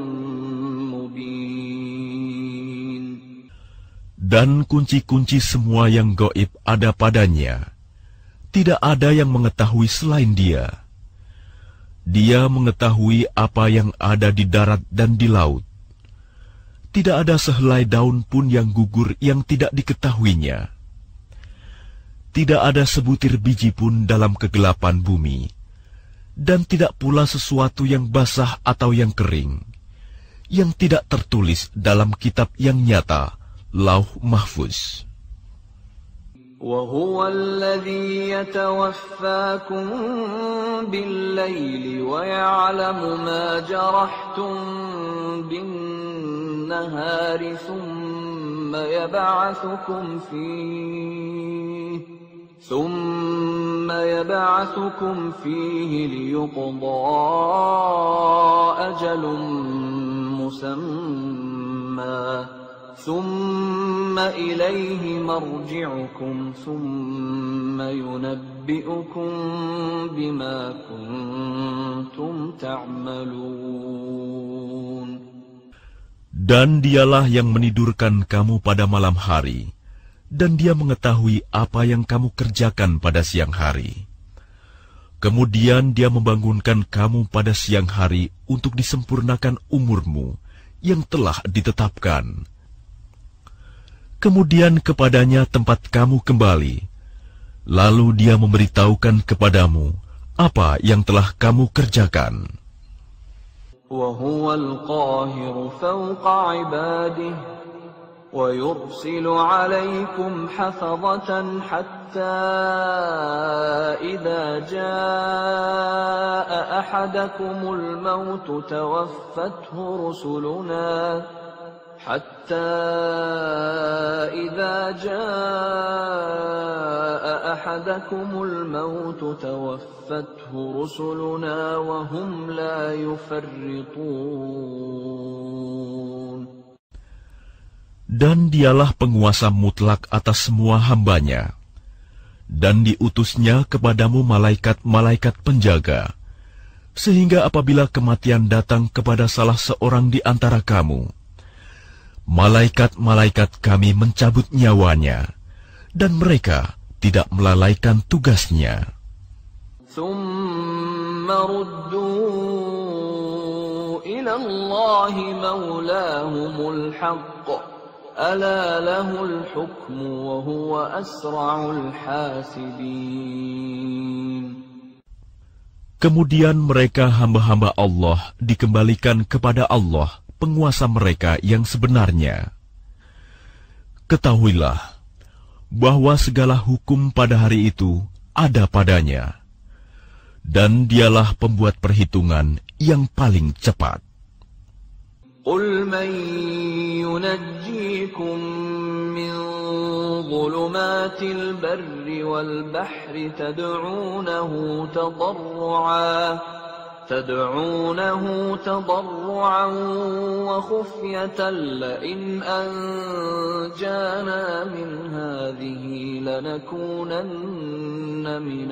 مبين. Dan kunci-kunci semua yang gaib ada padanya. Tidak ada yang mengetahui selain Dia. Dia mengetahui apa yang ada di darat dan di laut. Tidak ada sehelai daun pun yang gugur yang tidak diketahuinya. Tidak ada sebutir biji pun dalam kegelapan bumi, dan tidak pula sesuatu yang basah atau yang kering, yang tidak tertulis dalam kitab yang nyata, Lauh Mahfuz. وهو الذي يتوفاكم بالليل ويعلم ما جرحتم بالنهار ثم يبعثكم فيه ثم يبعثكم فيه ليقضى أجل مسمى ثم إليه مرجعكم ثم ينبئكم بما كنتم تعملون. Dan dialah yang menidurkan kamu pada malam hari, dan dia mengetahui apa yang kamu kerjakan pada siang hari. Kemudian dia membangunkan kamu pada siang hari untuk disempurnakan umurmu yang telah ditetapkan. Kemudian kepadanya tempat kamu kembali, lalu dia memberitahukan kepadamu apa yang telah kamu kerjakan. وَهُوَ الْقَاهِرُ فَوْقَ عِبَادِهِ وَيُرْسِلُ عَلَيْكُمْ حَفَظَةً حَتَّى إِذَا جَاءَ أَحَدَكُمُ الْمَوْتُ تَوَفَّتْهُ رُسُلُنَا حتى إذا جاء أحدكم الموت توفته رسلنا وهم لا يفرطون. Dan dialah penguasa mutlak atas semua hambanya, dan diutusnya kepadamu malaikat-malaikat penjaga, sehingga apabila kematian datang kepada salah seorang di antara kamu, malaikat-malaikat kami mencabut nyawanya, dan mereka tidak melalaikan tugasnya. ثُمَّ رُدُّوا إِلَى اللَّهِ مَوْلَاهُمُ الْحَقِّ أَلَا لَهُ الْحُكْمُ وَهُوَ أَسْرَعُ الْحَاسِبِينَ. Kemudian mereka hamba-hamba Allah dikembalikan kepada Allah, penguasa mereka yang sebenarnya. Ketahuilah bahwa segala hukum pada hari itu ada padanya, dan dialah pembuat perhitungan yang paling cepat. قُلْ مَنْ يُنَجِّيكُمْ مِنْ ظُلُمَاتِ الْبَرِّ وَالْبَحْرِ تَدْعُونَهُ تَضَرُّعًا تدعونه تضرعا وخفية لئن أنجانا من هذه لنكونن من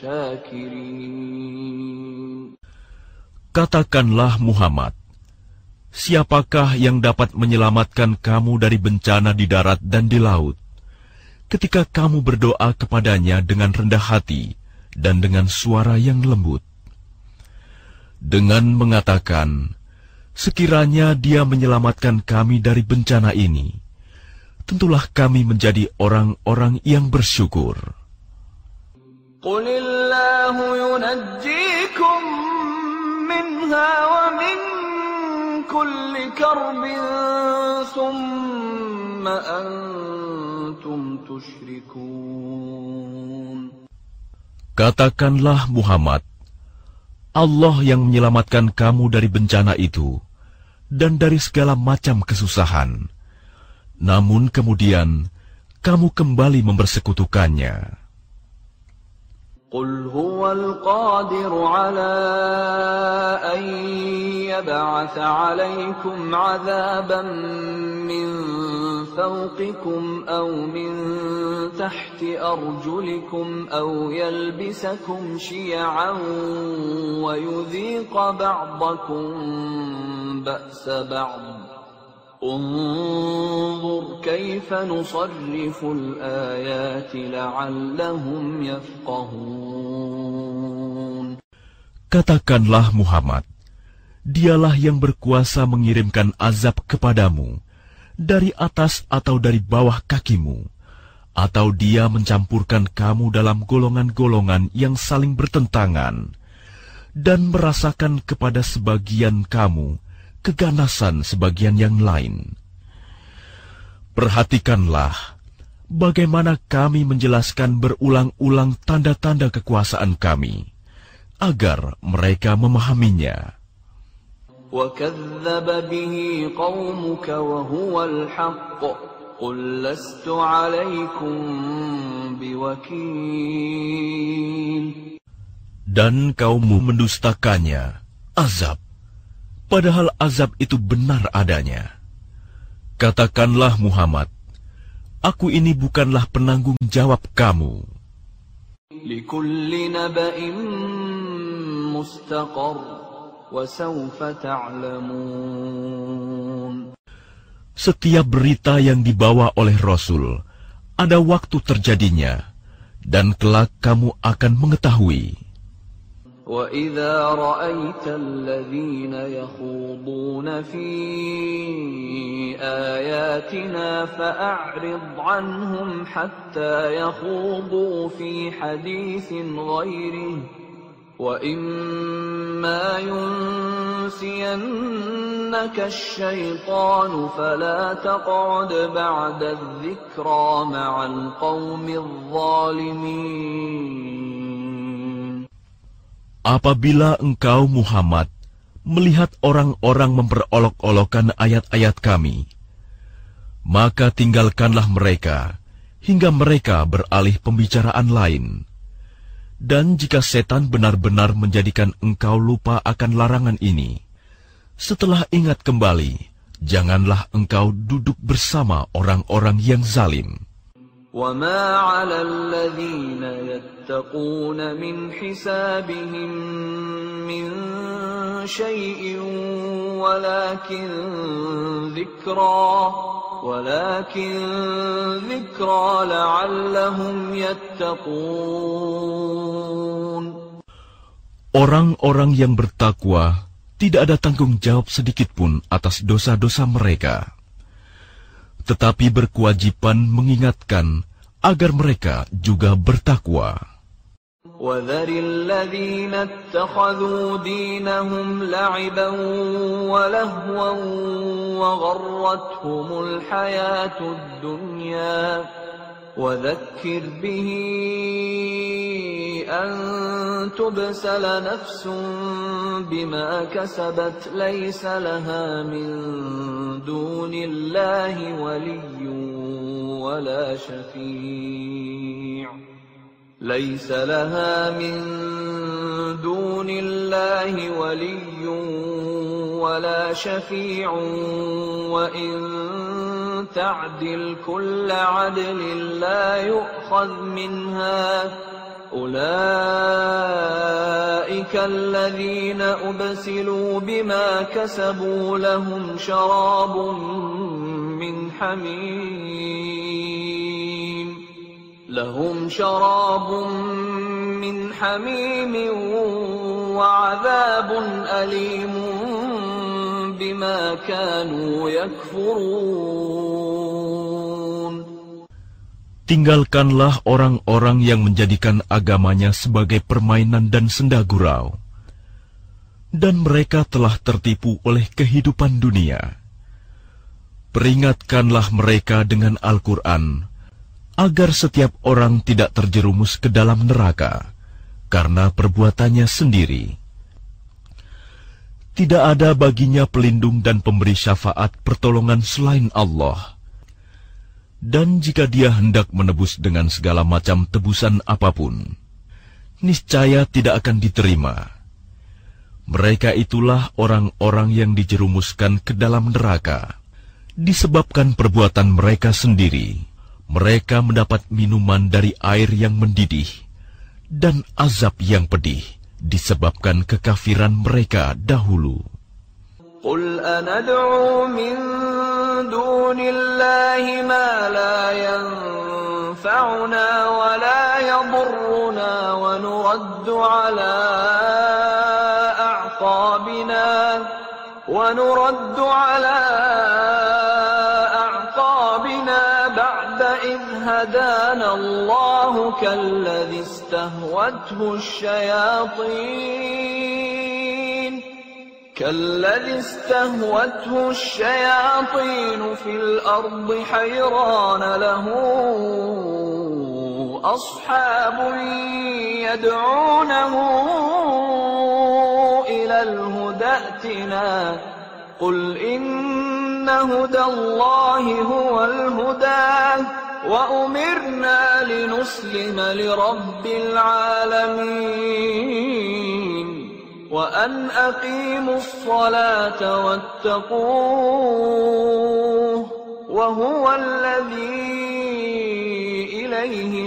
الشاكرين. Katakanlah Muhammad, siapakah yang dapat menyelamatkan kamu dari bencana di darat dan di laut, ketika kamu berdoa kepadanya dengan rendah hati dan dengan suara yang lembut, dengan mengatakan, sekiranya dia menyelamatkan kami dari bencana ini, tentulah kami menjadi orang-orang yang bersyukur. Qulillahu yunajjikum minha wa min kulli karbin thumma antum tusyrikun. Katakanlah Muhammad, Allah yang menyelamatkan kamu dari bencana itu dan dari segala macam kesusahan. Namun kemudian kamu kembali mempersekutukannya. Qul huwal qadiru ala an yab'atha 'alaykum 'adzaban min fawqikum aw min tahti arjulikum aw yalbisakum syi'an wa yudhiqa ba'dakum ba'sa ba'd. انظر كيف نصرف الآيات لعلهم يفقهون. Katakanlah Muhammad, dialah yang berkuasa mengirimkan azab kepadamu dari atas atau dari bawah kakimu, atau dia mencampurkan kamu dalam golongan-golongan yang saling bertentangan, dan merasakan kepada sebagian kamu keganasan sebagian yang lain. Perhatikanlah bagaimana kami menjelaskan berulang-ulang tanda-tanda kekuasaan kami, agar mereka memahaminya. وَكَذَّبَ بِهِ قَوْمُكَ وَهُوَ الْحَقُّ قُلْ لَسْتُ عَلَيْكُمْ بِوَكِيلٍ. Dan kaummu mendustakannya, azab, padahal azab itu benar adanya. Katakanlah Muhammad, aku ini bukanlah penanggung jawab kamu. لِكُلِّ نَبَإٍ مُسْتَقَرٌّ وَسَوْفَ تَعْلَمُونَ. Setiap berita yang dibawa oleh Rasul, ada waktu terjadinya, dan kelak kamu akan mengetahui. وَإِذَا رَأَيْتَ الَّذِينَ يَخُوضُونَ فِي آيَاتِنَا فَأَعْرِضْ عَنْهُمْ حَتَّى يَخُوضُوا فِي حَدِيثٍ غَيْرِهِ وَإِمَّا يُنْسِيَنَّكَ الشَّيْطَانُ فَلَا تَقْعُدْ بَعْدَ الذِّكْرَى مَعَ الْقَوْمِ الظَّالِمِينَ. Apabila engkau Muhammad melihat orang-orang memperolok-olokkan ayat-ayat kami, maka tinggalkanlah mereka hingga mereka beralih pembicaraan lain. Dan jika setan benar-benar menjadikan engkau lupa akan larangan ini, setelah ingat kembali, janganlah engkau duduk bersama orang-orang yang zalim. وَمَا عَلَى الَّذِينَ يَتَّقُونَ مِنْ حِسَابِهِمْ مِنْ شَيْءٍ وَلَكِنْ ذِكْرَى وَلَكِنْ ذِكْرَى لَعَلَّهُمْ يَتَّقُونَ. Orang-orang yang bertakwa tidak ada tanggung jawab sedikitpun atas dosa-dosa mereka, tetapi berkewajiban mengingatkan agar mereka juga bertakwa. وَذَرِ الَّذِينَ اتَّخَذُوا دِينَهُمْ لَعِبًا وَلَهْوًا وَغَرَّتْهُمُ الْحَيَاةُ الدُّنْيَا وَذَكِّرْ بِهِ أَن تُبْسَلَ نَفْسٌ بِمَا كَسَبَتْ لَيْسَ لَهَا مِن دُونِ اللَّهِ وَلِيٌّ وَلَا شَفِيعٌ لَيْسَ لَهَا مِن دُونِ اللَّهِ وَلِيٌّ وَلَا شَفِيعٌ وَإِن تَعْدِلْ كُلَّ عَدْلٍ لَّا يُؤْخَذْ مِنْهَا أُولَئِكَ الَّذِينَ أُبْسِلُوا بِمَا كَسَبُوا لَهُمْ شَرَابٌ مِّنْ حَمِيمٍ لَهُمْ شَرَابٌ مِّنْ حَمِيمٍ وَعَذَابٌ أَلِيمٌ بِمَا كَانُوا يَكْفُرُونَ. Tinggalkanlah orang-orang yang menjadikan agamanya sebagai permainan dan senda gurau, dan mereka telah tertipu oleh kehidupan dunia. Peringatkanlah mereka dengan Al-Quran, agar setiap orang tidak terjerumus ke dalam neraka karena perbuatannya sendiri. Tidak ada baginya pelindung dan pemberi syafaat pertolongan selain Allah. Dan jika dia hendak menebus dengan segala macam tebusan apapun, niscaya tidak akan diterima. Mereka itulah orang-orang yang dijerumuskan ke dalam neraka disebabkan perbuatan mereka sendiri. Mereka mendapat minuman dari air yang mendidih dan azab yang pedih disebabkan kekafiran mereka dahulu. قُلْ أَنَدْعُو مِن دُونِ اللَّهِ مَا لَا يَنفَعُنَا وَلَا يَضُرُّنَا وَنُرَدُّ عَلَى أَعْقَابِنَا وَنُرَدُّ عَلَى أَعْقَابِنَا بَعْدَ إِذْ هَدَانَا اللَّهُ كَالَّذِي اسْتَهْوَتْهُ الشَّيَاطِينُ كالذي استهوته الشياطين في الأرض حيران له أصحاب يدعونه إلى الهدى ائتنا قل إن هدى الله هو الهدى وأمرنا لنسلم لرب العالمين وأن أقيموا الصلاة واتقوه وهو الذي إليه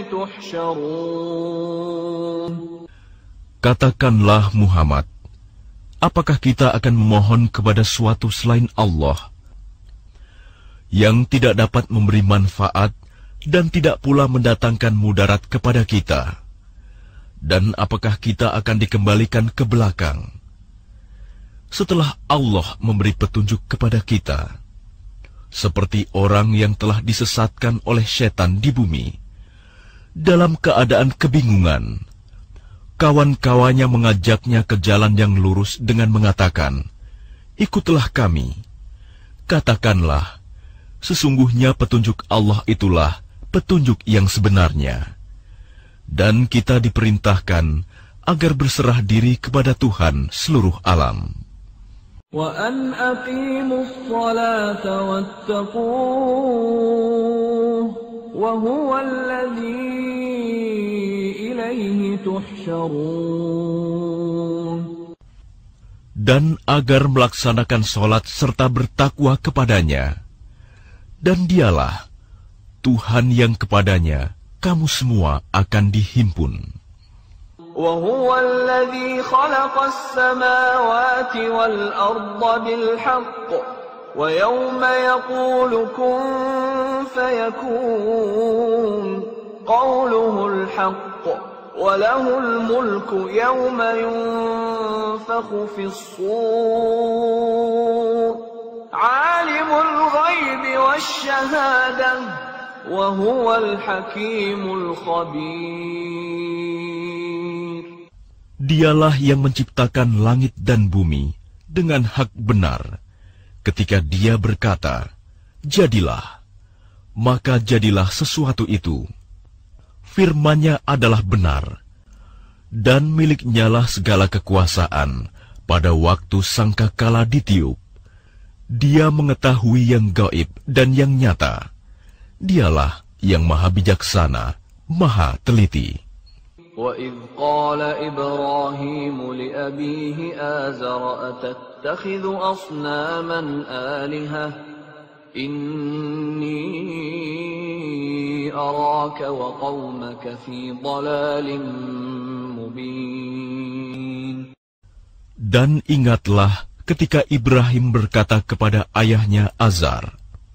تحشرون. Katakanlah Muhammad, apakah kita akan memohon kepada suatu selain Allah yang tidak dapat memberi manfaat dan tidak pula mendatangkan mudarat kepada kita? Dan apakah kita akan dikembalikan ke belakang setelah Allah memberi petunjuk kepada kita, seperti orang yang telah disesatkan oleh setan di bumi dalam keadaan kebingungan? Kawan-kawannya mengajaknya ke jalan yang lurus dengan mengatakan, "Ikutlah kami." Katakanlah, sesungguhnya petunjuk Allah itulah petunjuk yang sebenarnya. Dan kita diperintahkan agar berserah diri kepada Tuhan seluruh alam. وَأَنْ أَقِيمُوا الصَّلَاةَ وَاتَّقُوهُ وَهُوَ الَّذِي إِلَيْهِ تُحْشَرُونَ. Dan agar melaksanakan sholat serta bertakwa kepadanya. Dan dialah Tuhan yang kepadanya kamu semua akan dihimpun. وَهُوَ الَّذِي خَلَقَ السَّمَاوَاتِ وَالْأَرْضَ بِالْحَقِّ وَيَوْمَ يَقُولُ كُن فَيَكُونُ قَوْلُهُ الْحَقُّ وَلَهُ الْمُلْكُ يَوْمَ يُنفَخُ فِي الصُّورِ عَالِمُ الْغَيْبِ وَالشَّهَادَةِ وَهُوَ الْحَكِيمُ الْخَبِيرُ. Dialah yang menciptakan langit dan bumi dengan hak benar. Ketika Dia berkata, "Jadilah," maka jadilah sesuatu itu. Firman-Nya adalah benar, dan milik-Nyalah segala kekuasaan pada waktu sangkakala ditiup. Dia mengetahui yang gaib dan yang nyata. Dialah yang maha bijaksana, maha teliti. وَإِذْ قَالَ إِبْرَاهِيمُ لِأَبِيهِ آزَرَ أَتَتَّخِذُ أَصْنَامًا آلِهَةً إِنِّي أَرَاكَ وَقَوْمَكَ فِي ضَلَالٍ مُبِينٍ. Dan ingatlah ketika Ibrahim berkata kepada ayahnya Azar,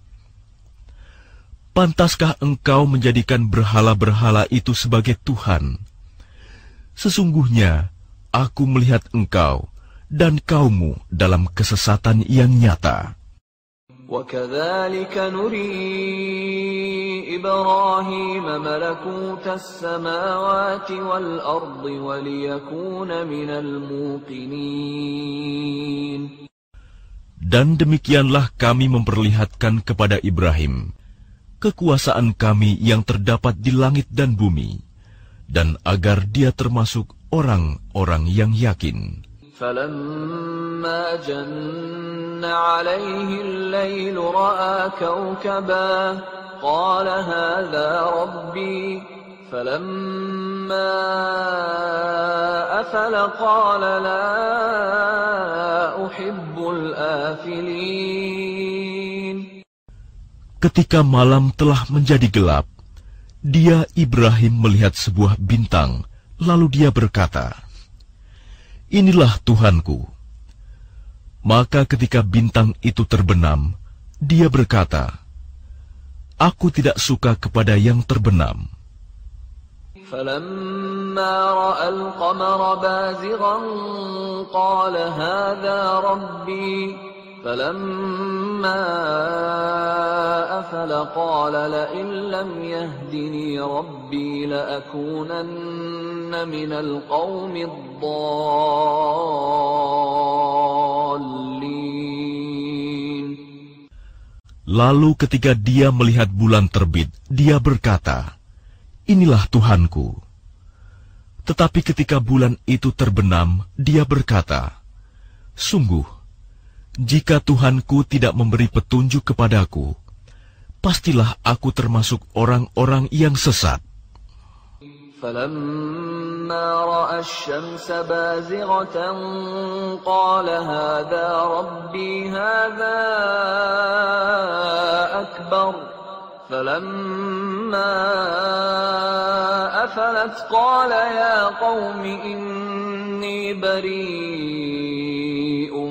"Pantaskah engkau menjadikan berhala-berhala itu sebagai Tuhan? Sesungguhnya aku melihat engkau dan kaummu dalam kesesatan yang nyata." وَكَذَلِكَ نُرِي إِبْرَاهِيمَ مَلَكُوتَ السَّمَاوَاتِ وَالْأَرْضِ وَلِيَكُونَ مِنَ الْمُوقِنِينَ. Dan demikianlah kami memperlihatkan kepada Ibrahim kekuasaan kami yang terdapat di langit dan bumi, dan agar dia termasuk orang-orang yang yakin. فَلَمَّا جَنَّ عَلَيْهِ اللَّيْلُ رَأَى كَوْكَبًا قَالَ هَذَا رَبِّي فَلَمَّا أَفَلَ قَالَ لَا أُحِبُّ الْآفِلِينَ. Ketika malam telah menjadi gelap, dia Ibrahim melihat sebuah bintang, lalu dia berkata, "Inilah Tuhanku." Maka ketika bintang itu terbenam, dia berkata, "Aku tidak suka kepada yang terbenam." فَلَمَّا رَأَى الْقَمَرَ بَازِغًا قَالَ هَذَا رَبِّي فَلَمَّا أَفَلَ قَالَ لَئِن لَّمْ يَهْدِنِي رَبِّي لَأَكُونَنَّ مِنَ الْقَوْمِ الضَّالِّينَ. Lalu ketika dia melihat bulan terbit, dia berkata, "Inilah Tuhanku." Tetapi ketika bulan itu terbenam, dia berkata, "Sungguh, jika Tuhanku tidak memberi petunjuk kepadaku, pastilah aku termasuk orang-orang yang sesat." فَلَمَّا رَأَى الشَّمْسَ بَازِغَةً قَالَ هَذَا رَبِّي هَذَا أَكْبَرُ فَلَمَّا أَفَلَتْ قَالَ يَا قَوْمِ إِنِّي بَرِيءٌ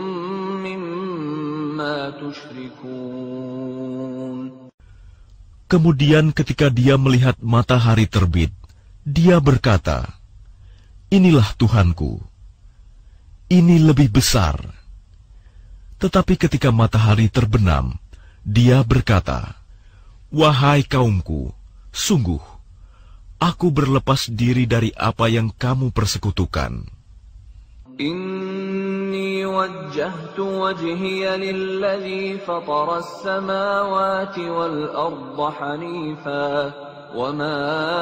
مِّمَّا تُشْرِكُونَ. Kemudian ketika dia melihat matahari terbit, dia berkata, "Inilah Tuhanku. Ini lebih besar." Tetapi ketika matahari terbenam, dia berkata, "Wahai kaumku, sungguh, aku berlepas diri dari apa yang kamu persekutukan. Inni wajjahtu wajhiya lilladzi fatara as-samawati wal arda hanifa wa ma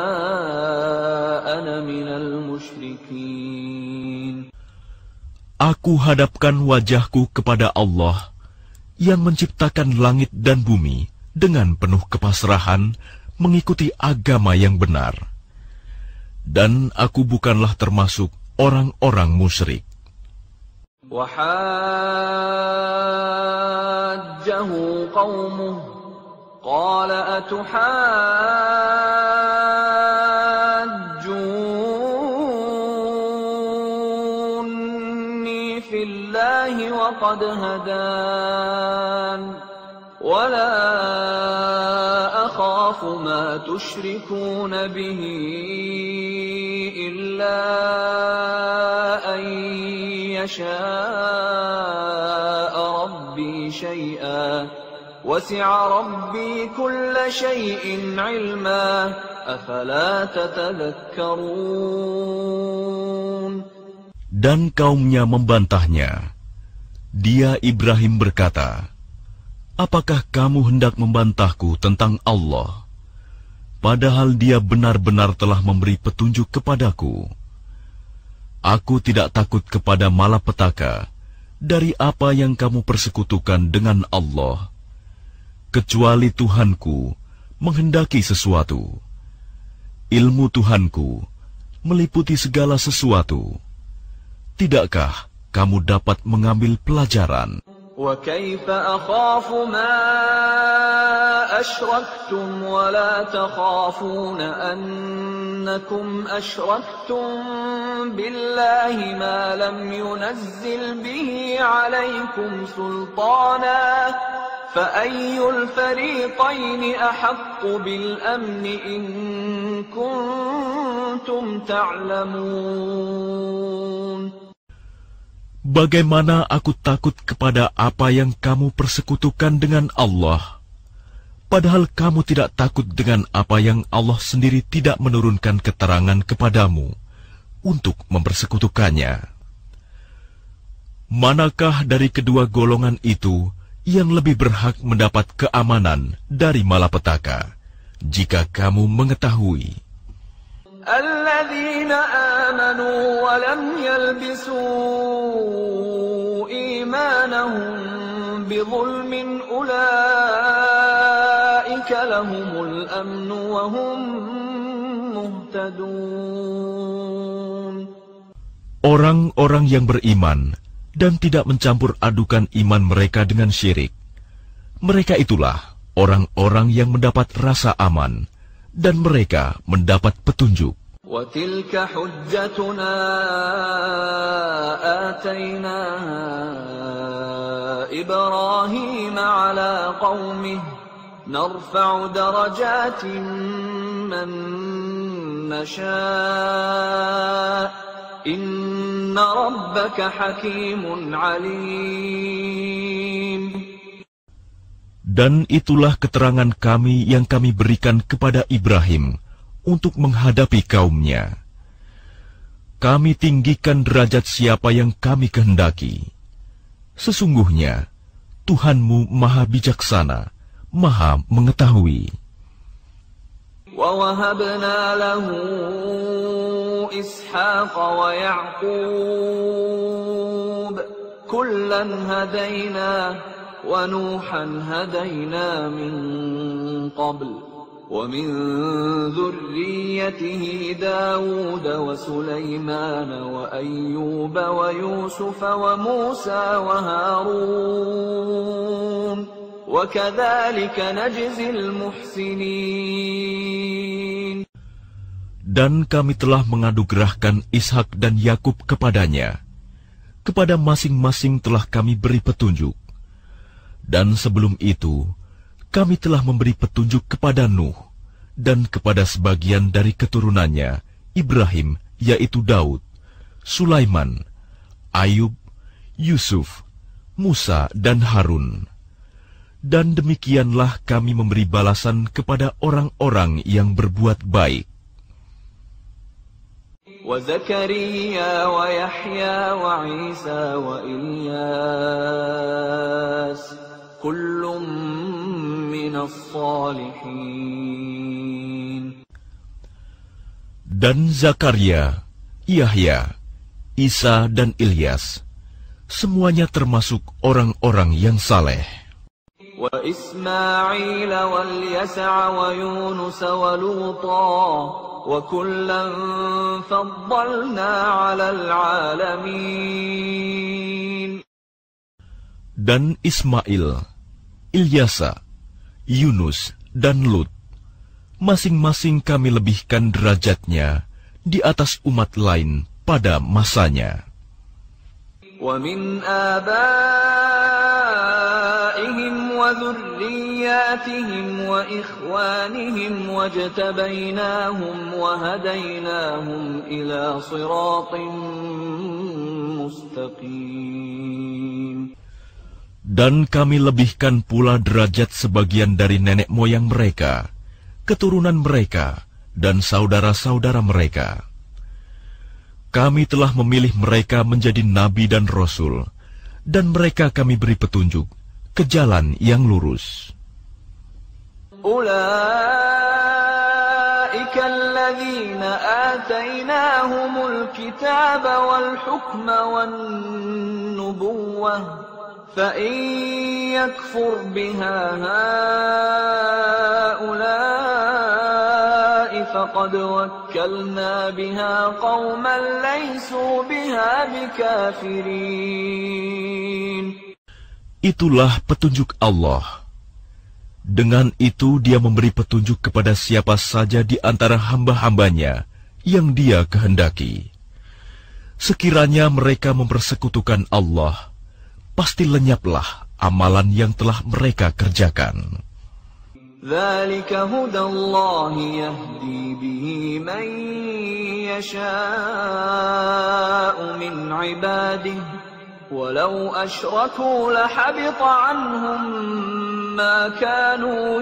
ana minal musyrikin." Aku hadapkan wajahku kepada Allah yang menciptakan langit dan bumi dengan penuh kepasrahan mengikuti agama yang benar. Dan aku bukanlah termasuk orang-orang musyrik. Wahajjahu qaumuh qala atuhajjunni fillahi wa qad hadan wa la akhafu ma tushrikuna bihi illa an yasha'a rabbi shay'an wasi'a rabbi kulla shay'in 'ilma afala tatadhakkarun. Dan kaumnya membantahnya. Dia Ibrahim berkata, "Apakah kamu hendak membantahku tentang Allah, padahal Dia benar-benar telah memberi petunjuk kepadaku? Aku tidak takut kepada malapetaka dari apa yang kamu persekutukan dengan Allah, kecuali Tuhanku menghendaki sesuatu. Ilmu Tuhanku meliputi segala sesuatu. Tidakkah kamu dapat mengambil pelajaran?" وَكَيْفَ أَخَافُ مَا أَشْرَكْتُمْ وَلَا تَخَافُونَ أَنَّكُمْ أَشْرَكْتُمْ بِاللَّهِ مَا لَمْ يُنَزِّلْ بِهِ عَلَيْكُمْ سُلْطَانًا فَأَيُّ الْفَرِيقَيْنِ أَحَقُّ بِالْأَمْنِ إِن كُنتُمْ تَعْلَمُونَ. Bagaimana aku takut kepada apa yang kamu persekutukan dengan Allah, padahal kamu tidak takut dengan apa yang Allah sendiri tidak menurunkan keterangan kepadamu untuk mempersekutukannya. Manakah dari kedua golongan itu yang lebih berhak mendapat keamanan dari malapetaka, jika kamu mengetahui? الذين آمنوا ولم يلبسوا إيمانهم بظلم أولئك لهم الأمن وهم مهتدون. Orang-orang yang beriman dan tidak mencampur adukan iman mereka dengan syirik, mereka itulah orang-orang yang mendapat rasa aman dan mereka mendapat petunjuk. وَتِلْكَ حُجَّتُنَا آتَيْنَاهَا إِبْرَاهِيمَ عَلَى قَوْمِهِ نَرْفَعُ دَرَجَاتٍ مَّن نَّشَاءُ إِنَّ رَبَّكَ حَكِيمٌ عَلِيمٌ. Dan itulah keterangan kami yang kami berikan kepada Ibrahim untuk menghadapi kaumnya. Kami tinggikan derajat siapa yang kami kehendaki. Sesungguhnya, Tuhanmu maha bijaksana, maha mengetahui. وَوَهَبْنَا لَهُ إِسْحَاقَ وَيَعْقُوبَ كُلًّا هَدَيْنَا وَنُوحًا هَدَيْنَا مِن قَبْلُ وَمِن ذُرِّيَّتِهِ دَاوُودَ وَسُلَيْمَانَ وَأَيُّوبَ وَيُوسُفَ وَمُوسَى وَهَارُونَ وَكَذَلِكَ نَجْزِي الْمُحْسِنِينَ. Dan kami telah menganugerahkan Ishak dan Yakub kepadanya. Kepada masing-masing telah kami beri petunjuk. Dan sebelum itu, kami telah memberi petunjuk kepada Nuh dan kepada sebagian dari keturunannya, Ibrahim, yaitu Daud, Sulaiman, Ayub, Yusuf, Musa, dan Harun. Dan demikianlah kami memberi balasan kepada orang-orang yang berbuat baik. وَزَكَرِيَّا وَيَحْيَى وَعِيسَى وَإِلْيَاسَ كُلٌّ مِّنَ الصَّالِحِينَ. Dan Zakaria, Yahya, Isa, dan Ilyas, semuanya termasuk orang-orang yang saleh. وَإِسْمَاعِيلَ وَالْيَسَعَ وَيُونُسَ وَلُوطًا وَكُلًّا فَضَّلْنَا عَلَى الْعَالَمِينَ. Dan Ismail, Ilyasa, Yunus, dan Lut, masing-masing kami lebihkan derajatnya di atas umat lain pada masanya. وَمِنْ آبَائِهِمْ وَذُرِّيَّاتِهِمْ وَإِخْوَانِهِمْ وَاجْتَبَيْنَاهُمْ وَهَدَيْنَاهُمْ إِلَى صِرَاطٍ مُسْتَقِيمٍ. Dan kami lebihkan pula derajat sebagian dari nenek moyang mereka, keturunan mereka, dan saudara-saudara mereka. Kami telah memilih mereka menjadi nabi dan rasul, dan mereka kami beri petunjuk ke jalan yang lurus. أُولَئِكَ الَّذِينَ آتَيْنَاهُمُ الْكِتَابَ وَالْحُكْمَ وَالنُّبُوَّةَ فَإِن يَكْفُرْ بِهَا هَؤُلَاءِ فَقَدْ وَكَّلْنَا بِهَا قَوْمًا لَيْسُوا بِهَا بِكَافِرِينَ. Itulah petunjuk Allah. Dengan itu dia memberi petunjuk kepada siapa saja di antara hamba-hambanya yang dia kehendaki. Sekiranya mereka mempersekutukan Allah, pasti lenyaplah amalan yang telah mereka kerjakan. ذَلِكَ هُدَى اللَّهِ يَهْدِي بِهِ مَن يَشَاءُ مِنْ عِبَادِهِ وَلَوْ أَشْرَكُوا لَحَبِطَ عَنْهُمْ مَا كَانُوا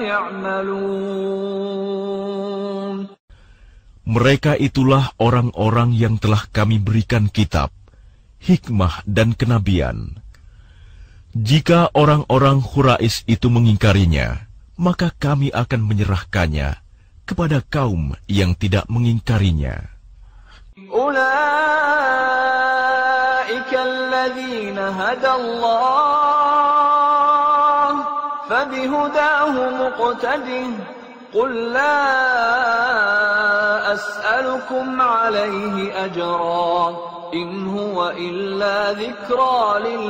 يَعْمَلُونَ. Mereka itulah orang-orang yang telah kami berikan kitab, hikmah dan kenabian. Jika orang-orang Quraisy itu mengingkarinya, maka kami akan menyerahkannya kepada kaum yang tidak mengingkarinya. Ulaika alladzina hadallah fabihudahu muqtadih qul la as'alukum alaihi ajra in huwa illa dzikra lil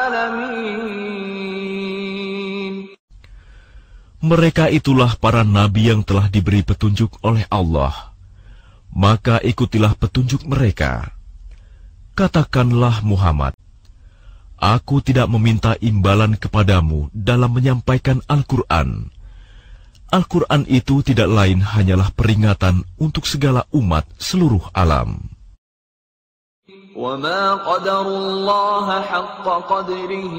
alamin. Mereka itulah para nabi yang telah diberi petunjuk oleh Allah. Maka ikutilah petunjuk mereka. Katakanlah Muhammad, aku tidak meminta imbalan kepadamu dalam menyampaikan Al-Quran. Al-Quran itu tidak lain hanyalah peringatan untuk segala umat seluruh alam. وَمَا قَدَرُوا اللَّهَ حَقَّ قَدْرِهِ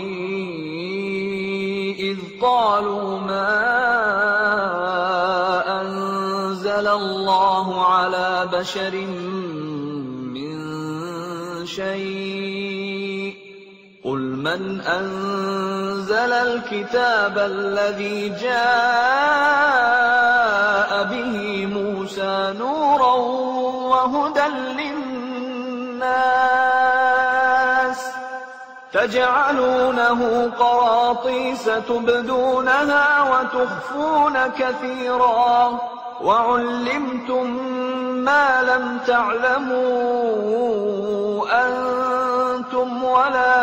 إِذْ قَالُوا مَا أَنزَلَ اللَّهُ عَلَى بَشَرٍ مِّن شَيْءٍ قُلْ قل من أنزل الكتاب الذي جاء به موسى نورا وهدى للناس تجعلونه قراطيس تبدونها وتخفون كثيرا وعلمتم ما لم تعلموا أنتم ولا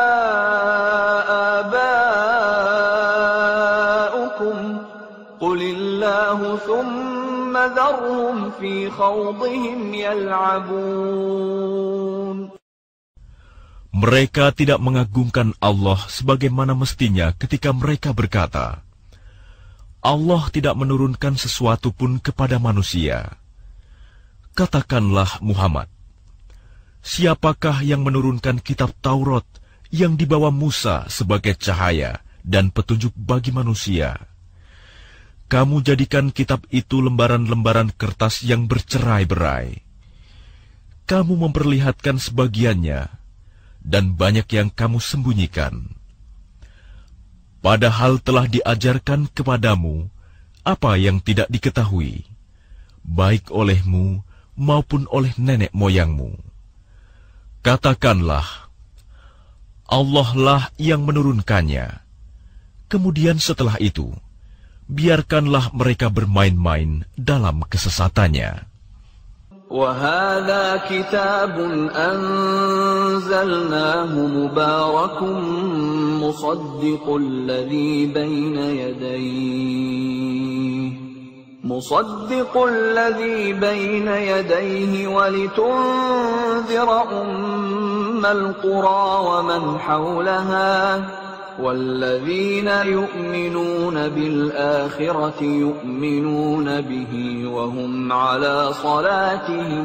آباؤكم قل الله ثم ذرهم في خوضهم يلعبون. Mereka tidak mengagungkan Allah sebagaimana mestinya ketika mereka berkata, Allah tidak menurunkan sesuatu pun kepada manusia. Katakanlah Muhammad, siapakah yang menurunkan kitab Taurat yang dibawa Musa sebagai cahaya dan petunjuk bagi manusia? Kamu jadikan kitab itu lembaran-lembaran kertas yang bercerai-berai. Kamu memperlihatkan sebagiannya, dan banyak yang kamu sembunyikan. Padahal telah diajarkan kepadamu apa yang tidak diketahui, baik olehmu maupun oleh nenek moyangmu. Katakanlah, Allah lah yang menurunkannya. Kemudian setelah itu, biarkanlah mereka bermain-main dalam kesesatannya. وَهَذَا كِتَابٌ أَنزَلْنَاهُ مُبَارَكٌ مُصَدِّقُ الَّذِي بَيْنَ يَدَيْهِ مُصَدِّقُ الَّذِي بَيْنَ يَدَيْهِ وَلِتُنذِرَ أُمَّ الْقُرَى وَمَنْ حَوْلَهَا وَالَّذِينَ يُؤْمِنُونَ بِالْآخِرَةِ يُؤْمِنُونَ بِهِ وَهُمْ عَلَى صَلَاتِهِمْ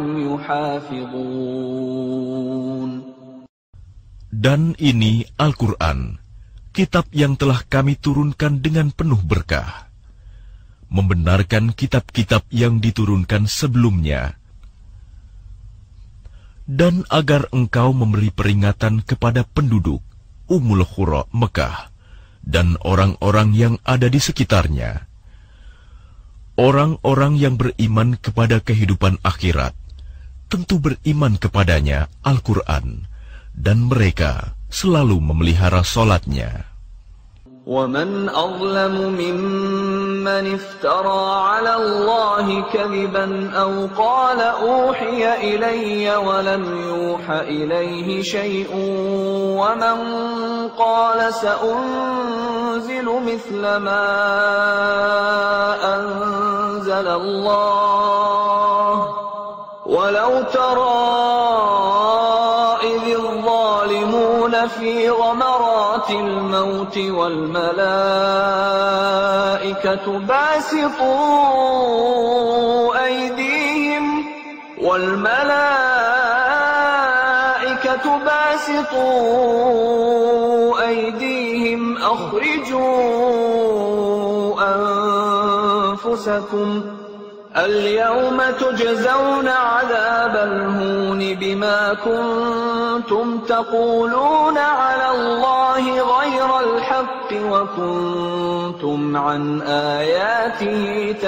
يُحَافِظُونَ. Dan ini Al-Quran, kitab yang telah kami turunkan dengan penuh berkah, membenarkan kitab-kitab yang diturunkan sebelumnya, dan agar engkau memberi peringatan kepada penduduk Ummul Qura Mekah dan orang-orang yang ada di sekitarnya, orang-orang yang beriman kepada kehidupan akhirat, tentu beriman kepadanya Al-Quran, dan mereka selalu memelihara salatnya. وَمَنْ أَظْلَمُ مِمَّنِ افْتَرَى عَلَى اللَّهِ كَذِبًا أَوْ قَالَ أُوحِيَ إِلَيَّ وَلَمْ يُوحَ إِلَيْهِ شَيْءٌ وَمَنْ قَالَ سَأُنْزِلُ مِثْلَ مَا أَنْزَلَ اللَّهُ وَلَوْ تَرَى إِذِ الظَّالِمُونَ فِي غَمَرَاتِ الْمَوْتِ وَالْمَلَائِكَةُ بَاسِطُو أَيْدِيهِمْ وَالْمَلَائِكَةُ بَاسِطُو أَيْدِيهِمْ أَخْرِجُوا أَنفُسَكُمْ الْيَوْمَ تُجْزَوْنَ عَذَابَ الْهُونِ بِمَا كُنتُمْ تَقُولُونَ عَلَى اللَّهِ غَيْرَ الْحَقِّ وَكُنتُمْ عَنْ آيَاتِهِ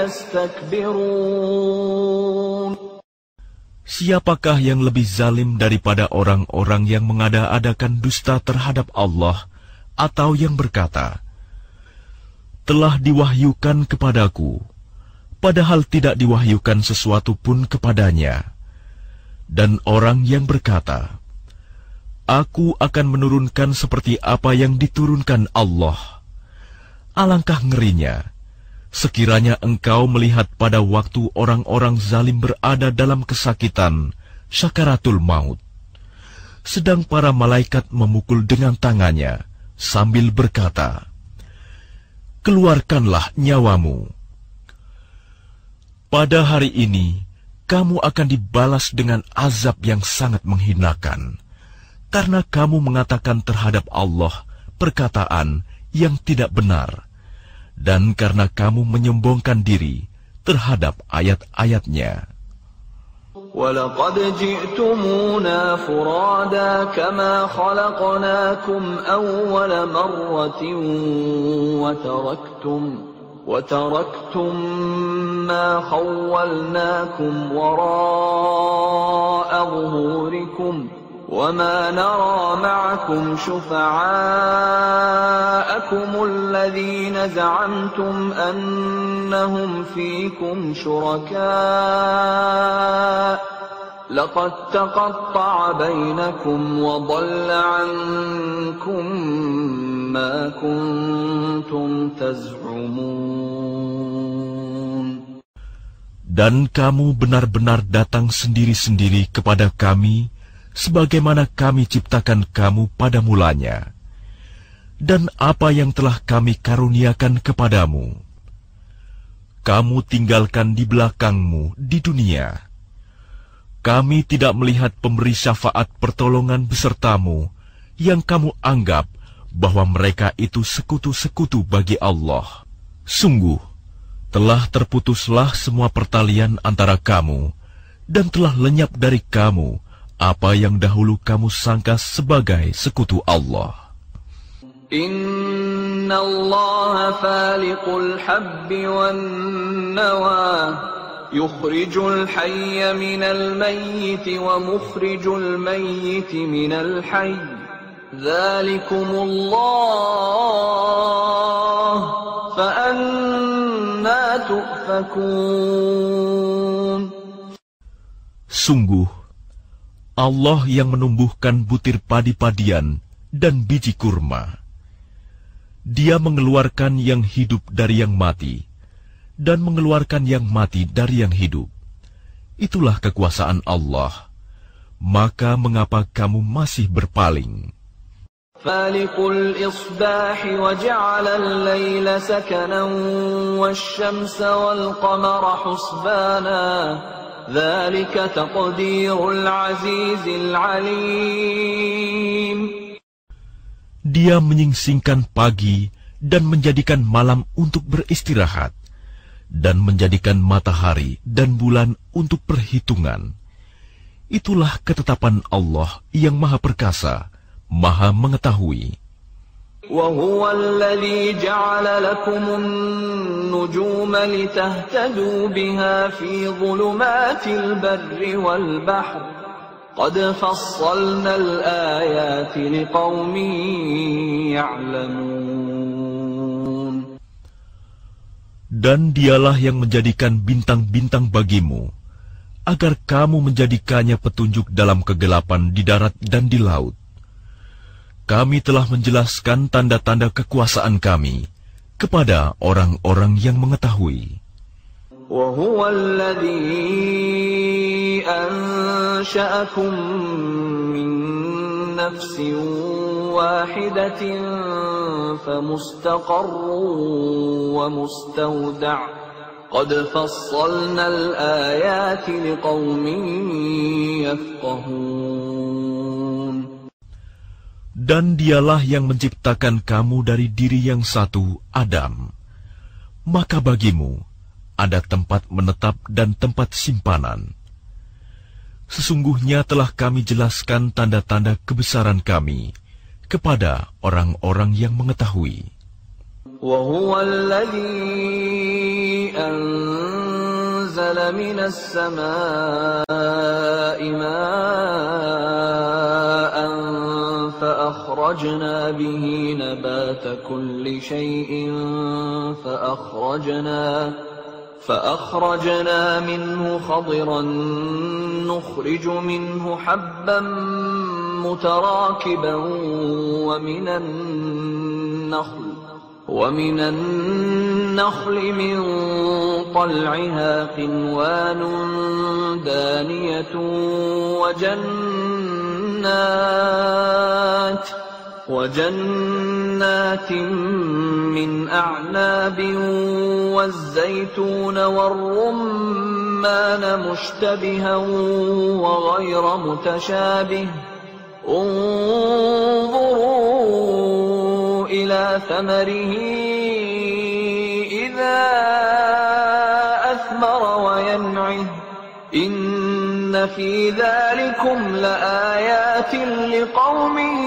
تَسْتَكْبِرُونَ. Siapakah yang lebih zalim daripada orang-orang yang mengada-adakan dusta terhadap Allah, atau yang berkata, telah diwahyukan kepadaku, padahal tidak diwahyukan sesuatu pun kepadanya, dan orang yang berkata, aku akan menurunkan seperti apa yang diturunkan Allah. Alangkah ngerinya, sekiranya engkau melihat pada waktu orang-orang zalim berada dalam kesakitan, syakaratul maut, sedang para malaikat memukul dengan tangannya, sambil berkata, keluarkanlah nyawamu. Pada hari ini, kamu akan dibalas dengan azab yang sangat menghinakan, karena kamu mengatakan terhadap Allah perkataan yang tidak benar, dan karena kamu menyombongkan diri terhadap ayat-ayatnya. وَلَقَدْ جِئْتُمُونَا فُرَادَى كَمَا خَلَقْنَاكُمْ أَوَّلَ مَرَّةٍ وَتَرَكْتُمْ وَتَرَكْتُمْ مَا خَوَّلْنَاكُمْ وَرَاءَ ظُهُورِكُمْ وَمَا نَرَى مَعَكُمْ شُفَعَاءَكُمُ الَّذِينَ زَعَمْتُمْ أَنَّهُمْ فِيكُمْ شُرَكَاءُ لَقَدْ تَقَطَّعَ بَيْنَكُمْ وَضَلَّ عَنكُمْ مَا كُنتُمْ تَزْعُمُونَ. Dan kamu benar-benar datang sendiri-sendiri kepada kami sebagaimana kami ciptakan kamu pada mulanya, dan apa yang telah kami karuniakan kepadamu, kamu tinggalkan di belakangmu di dunia. Kami tidak melihat pemberi syafaat pertolongan besertamu yang kamu anggap bahwa mereka itu sekutu-sekutu bagi Allah. Sungguh, telah terputuslah semua pertalian antara kamu, dan telah lenyap dari kamu apa yang dahulu kamu sangka sebagai sekutu Allah. Inna Allah faliqul habbi wan nawa, yukhrijul hayya minal mayyiti wa mukhrijul mayyiti minal hayy. Dzalikumullah, fa anna tufakun. Sungguh, Allah yang menumbuhkan butir padi-padian dan biji kurma. Dia mengeluarkan yang hidup dari yang mati, dan mengeluarkan yang mati dari yang hidup. Itulah kekuasaan Allah. Maka mengapa kamu masih berpaling? Falikul isbahi wa ja'ala al-layla sakanan wash-shamsa wal-qamara husbana. Dzalika taqdirul azizil alim. Dia menyingsingkan pagi dan menjadikan malam untuk beristirahat, dan menjadikan matahari dan bulan untuk perhitungan. Itulah ketetapan Allah yang Maha Perkasa, Maha Mengetahui. وَهُوَ الَّذِي جَعَلَ لَكُمُ النُّجُومَ لِتَهْتَدُوا بِهَا فِي ظُلُمَاتِ الْبَرِّ وَالْبَحْرِ قَدْ فَصَّلْنَا الْآيَاتِ لِقَوْمٍ يَعْلَمُونَ. Dan dialah yang menjadikan bintang-bintang bagimu, agar kamu menjadikannya petunjuk dalam kegelapan di darat dan di laut. Kami telah menjelaskan tanda-tanda kekuasaan kami kepada orang-orang yang mengetahui. وَهُوَ الَّذِي أَنشَأَكُم مِّن نَّفْسٍ وَاحِدَةٍ فَمُسْتَقَرٌّ وَمُسْتَوْدَعٌ قَدْ فَصَّلْنَا الْآيَاتِ لِقَوْمٍ يَفْقَهُونَ. Dan dialah yang menciptakan kamu dari diri yang satu, Adam. Maka bagimu ada tempat menetap dan tempat simpanan. Sesungguhnya telah kami jelaskan tanda-tanda kebesaran kami kepada orang-orang yang mengetahui. وَهُوَ الَّذِي أَنزَلَ مِنَ السَّمَاءِ مَاءً فَأَخْرَجْنَا بِهِ نَبَاتَ كُلِّ شَيْءٍ فَأَخْرَجْنَا فَأَخْرَجْنَا مِنْهُ خَضِرًا نُخْرِجُ مِنْهُ حَبًّا مُتَرَاكِبًا وَمِنَ النَّخْلِ وَمِنَ النَّخْلِ مِنْ طَلْعِهَا قِنْوَانٌ دَانِيَةٌ وَجَنَّاتٍ وَجَنَّاتٍ مِّنْ أَعْنَابٍ وَالزَّيْتُونَ وَالرُّمَّانَ مُشْتَبِهًا وَغَيْرَ مُتَشَابِهٍ انظُرُوا إِلَى ثَمَرِهِ إِذَا أَثْمَرَ وَيَنْعِهِ إِنَّ Inna fi dzalikum laayatin liqaumin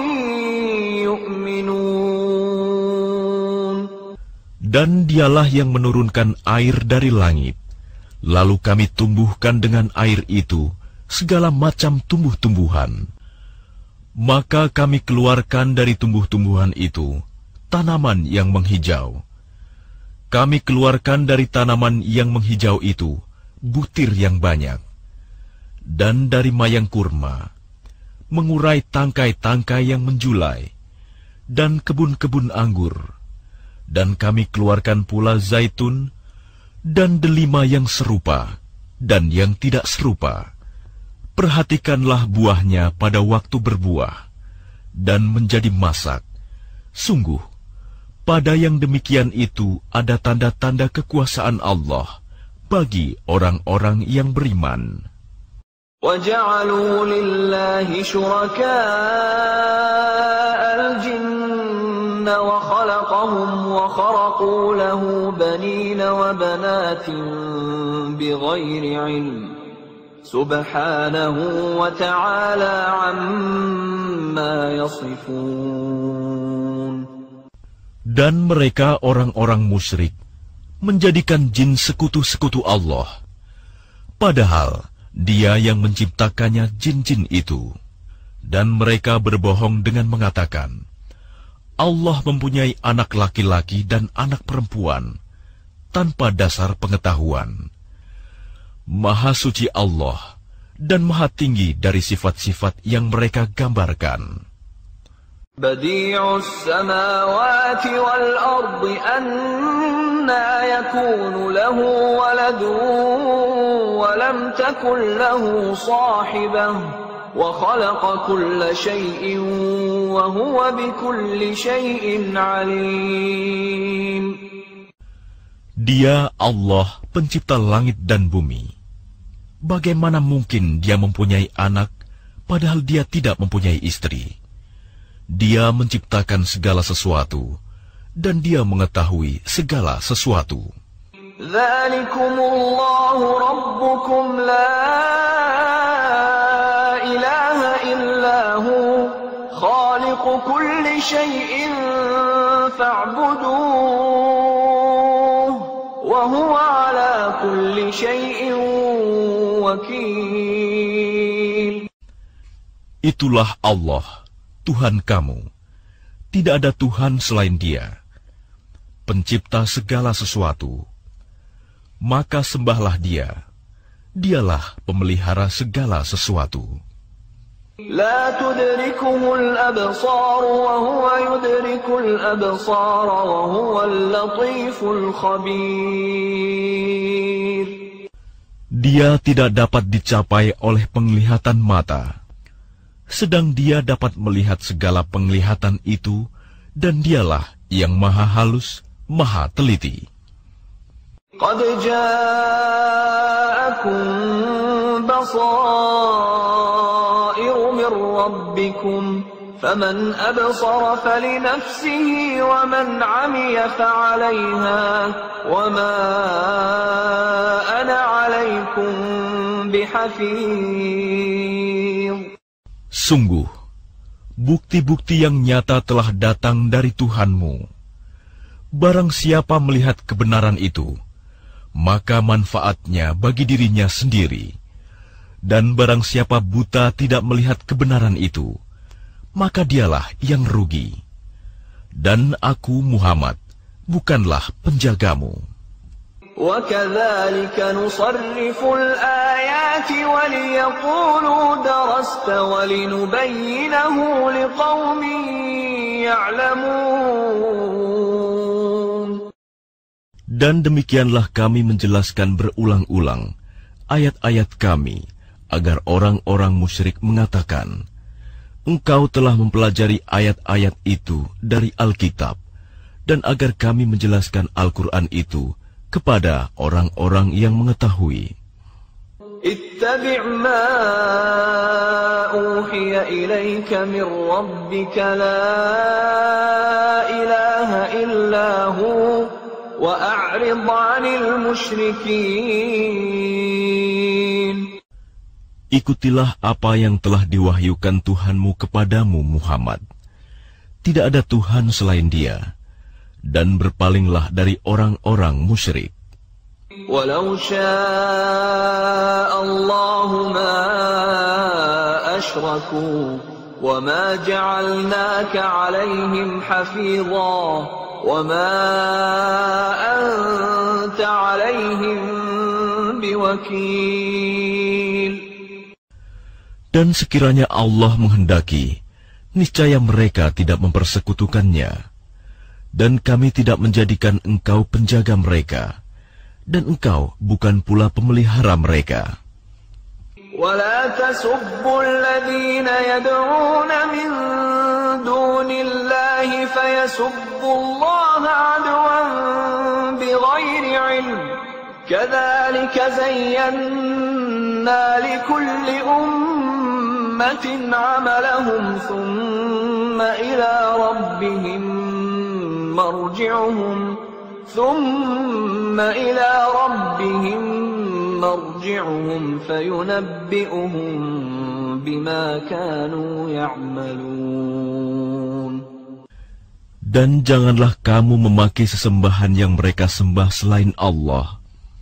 yu'minun. Dan dialah yang menurunkan air dari langit, lalu kami tumbuhkan dengan air itu segala macam tumbuh-tumbuhan. Maka kami keluarkan dari tumbuh-tumbuhan itu tanaman yang menghijau. Kami keluarkan dari tanaman yang menghijau itu butir yang banyak. Dan dari mayang kurma, mengurai tangkai-tangkai yang menjulai, dan kebun-kebun anggur. Dan kami keluarkan pula zaitun, dan delima yang serupa, dan yang tidak serupa. Perhatikanlah buahnya pada waktu berbuah, dan menjadi masak. Sungguh, pada yang demikian itu ada tanda-tanda kekuasaan Allah bagi orang-orang yang beriman. وَجَعَلُوا لِلَّهِ شُرَكَاءَ الْجِنَّ وَخَلَقَهُمْ وَخَرَقُوا لَهُ بَنِينَ وَبَنَاتٍ بِغَيْرِ عِلْمٍ سُبْحَانَهُ وَتَعَالَى عَمَّا يَصِفُونَ. Dan mereka orang-orang musyrik menjadikan jin sekutu-sekutu Allah, padahal Dia yang menciptakannya jin-jin itu. Dan mereka berbohong dengan mengatakan, Allah mempunyai anak laki-laki dan anak perempuan, tanpa dasar pengetahuan. Maha suci Allah, dan maha tinggi dari sifat-sifat yang mereka gambarkan. Badi'us samawati wal ardi anna yakunu lahu waladun wa lam takun lahu sahibah wa khalaqa kulla shay'in wa huwa bikulli shay'in alim. Dia Allah pencipta langit dan bumi. Bagaimana mungkin Dia mempunyai anak padahal Dia tidak mempunyai istri? Dia menciptakan segala sesuatu, dan Dia mengetahui segala sesuatu. Dzalikumullahu rabbukum la ilaha illahu khaliqu kulli syai'in fa'buduh wa huwa ala kulli syai'in wakil. Itulah Allah, Tuhan kamu. Tidak ada Tuhan selain Dia, pencipta segala sesuatu. Maka sembahlah Dia. Dialah pemelihara segala sesuatu. La tudrikuhul absar wa huwa yudrikul absar wa huwal latiful khabir. Dia tidak dapat dicapai oleh penglihatan mata, sedang Dia dapat melihat segala penglihatan itu, dan Dialah yang maha halus, maha teliti. Qad ja'akum basairu min rabbikum, faman absara falinafsihi, wa man 'amiya fa'alayha, wa ma ana 'alaykum bihafiz. Sungguh, bukti-bukti yang nyata telah datang dari Tuhanmu. Barang siapa melihat kebenaran itu, maka manfaatnya bagi dirinya sendiri. Dan barang siapa buta tidak melihat kebenaran itu, maka dialah yang rugi. Dan aku, Muhammad, bukanlah penjagamu. وَكَذَلِكَ نُصَرِّفُ الْآيَاتِ وَلِيَقُولُوا دَرَسْتَ وَلِنُبَيِّنَهُ لِقَوْمٍ يَعْلَمُونَ. Dan demikianlah kami menjelaskan berulang-ulang ayat-ayat kami, agar orang-orang musyrik mengatakan, Engkau telah mempelajari ayat-ayat itu dari Alkitab, dan agar kami menjelaskan Al-Quran itu kepada orang-orang yang mengetahui. Ittabi' ma uhiya ilayka min rabbika la ilaha illa hu wa a'rid 'anil musyrikin. ikutilah apa yang telah diwahyukan Tuhanmu kepadamu Muhammad. Tidak ada Tuhan selain Dia, dan berpalinglah dari orang-orang musyrik. Walau syaa Allahu ma asyraku wa ma ja'alnaka 'alaihim hafidha wa ma anta 'alaihim biwakil. Dan sekiranya Allah menghendaki, niscaya mereka tidak mempersekutukannya, dan kami tidak menjadikan engkau penjaga mereka, dan engkau bukan pula pemelihara mereka. وَلَا تَسُبُّوا الَّذِينَ يَدْعُونَ مِن دُونِ اللَّهِ فَيَسُبُّوا اللَّهَ عَدْوًا بِغَيْرِ عِلْمٍ كَذَلِكَ زَيَّنَّا لِكُلِّ أُمَّةٍ عَمَلَهُمْ ثُمَّ إِلَى رَبِّهِمْ مَرْجِعُهُمْ ثُمَّ إِلَى رَبِّهِمْ مَرْجِعُهُمْ فَيُنَبِّئُهُم بِمَا كَانُوا يَعْمَلُونَ. Dan janganlah kamu memaki sesembahan yang mereka sembah selain Allah,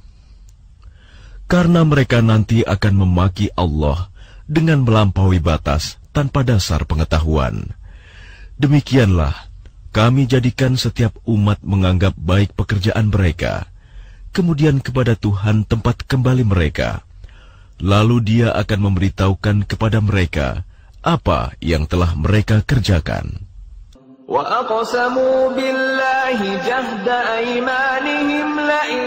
karena mereka nanti akan memaki Allah dengan melampaui batas tanpa dasar pengetahuan. Demikianlah kami jadikan setiap umat menganggap baik pekerjaan mereka, kemudian kepada Tuhan tempat kembali mereka, lalu Dia akan memberitahukan kepada mereka apa yang telah mereka kerjakan. وَأَقْسَمُوا بِاللَّهِ جَهْدَ أَيْمَانِهِمْ لَئِن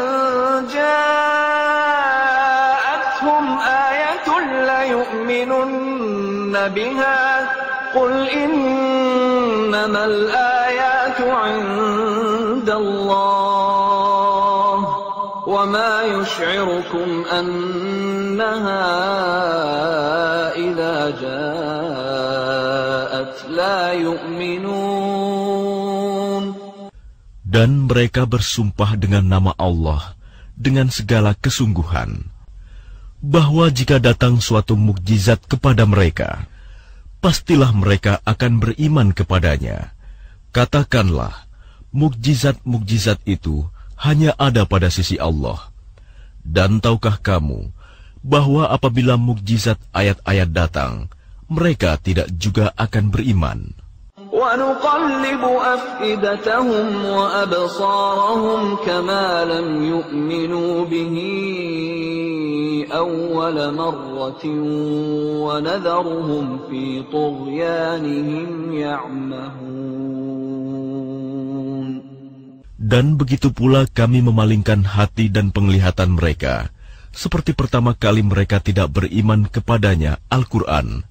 جَاءَتْهُمْ آيَةٌ لَّيُؤْمِنُنَّ بِهَا قُلْ إِنَّمَا الْآيَاتُ عِندَ اللَّهِ وَمَا يُشْعِرُكُمْ أَنَّهَا إِذَا جَاءَتْ لَا يُؤْمِنُونَ. Dan mereka bersumpah dengan nama Allah dengan segala kesungguhan, bahwa jika datang suatu mukjizat kepada mereka, pastilah mereka akan beriman kepadanya. Katakanlah, mukjizat-mukjizat itu hanya ada pada sisi Allah. Dan tahukah kamu bahwa apabila mukjizat ayat-ayat datang, mereka tidak juga akan beriman. وَنُقَلِّبُ أَفْئِدَتَهُمْ وَأَبْصَارَهُمْ كَمَا لَمْ يُؤْمِنُوا بِهِ أَوَّلَ مَرَّةٍ وَنَذَرُهُمْ فِي طُغْيَانِهِمْ يَعْمَهُونَ. Dan begitu pula kami memalingkan hati dan penglihatan mereka, seperti pertama kali mereka tidak beriman kepadanya Al-Quran,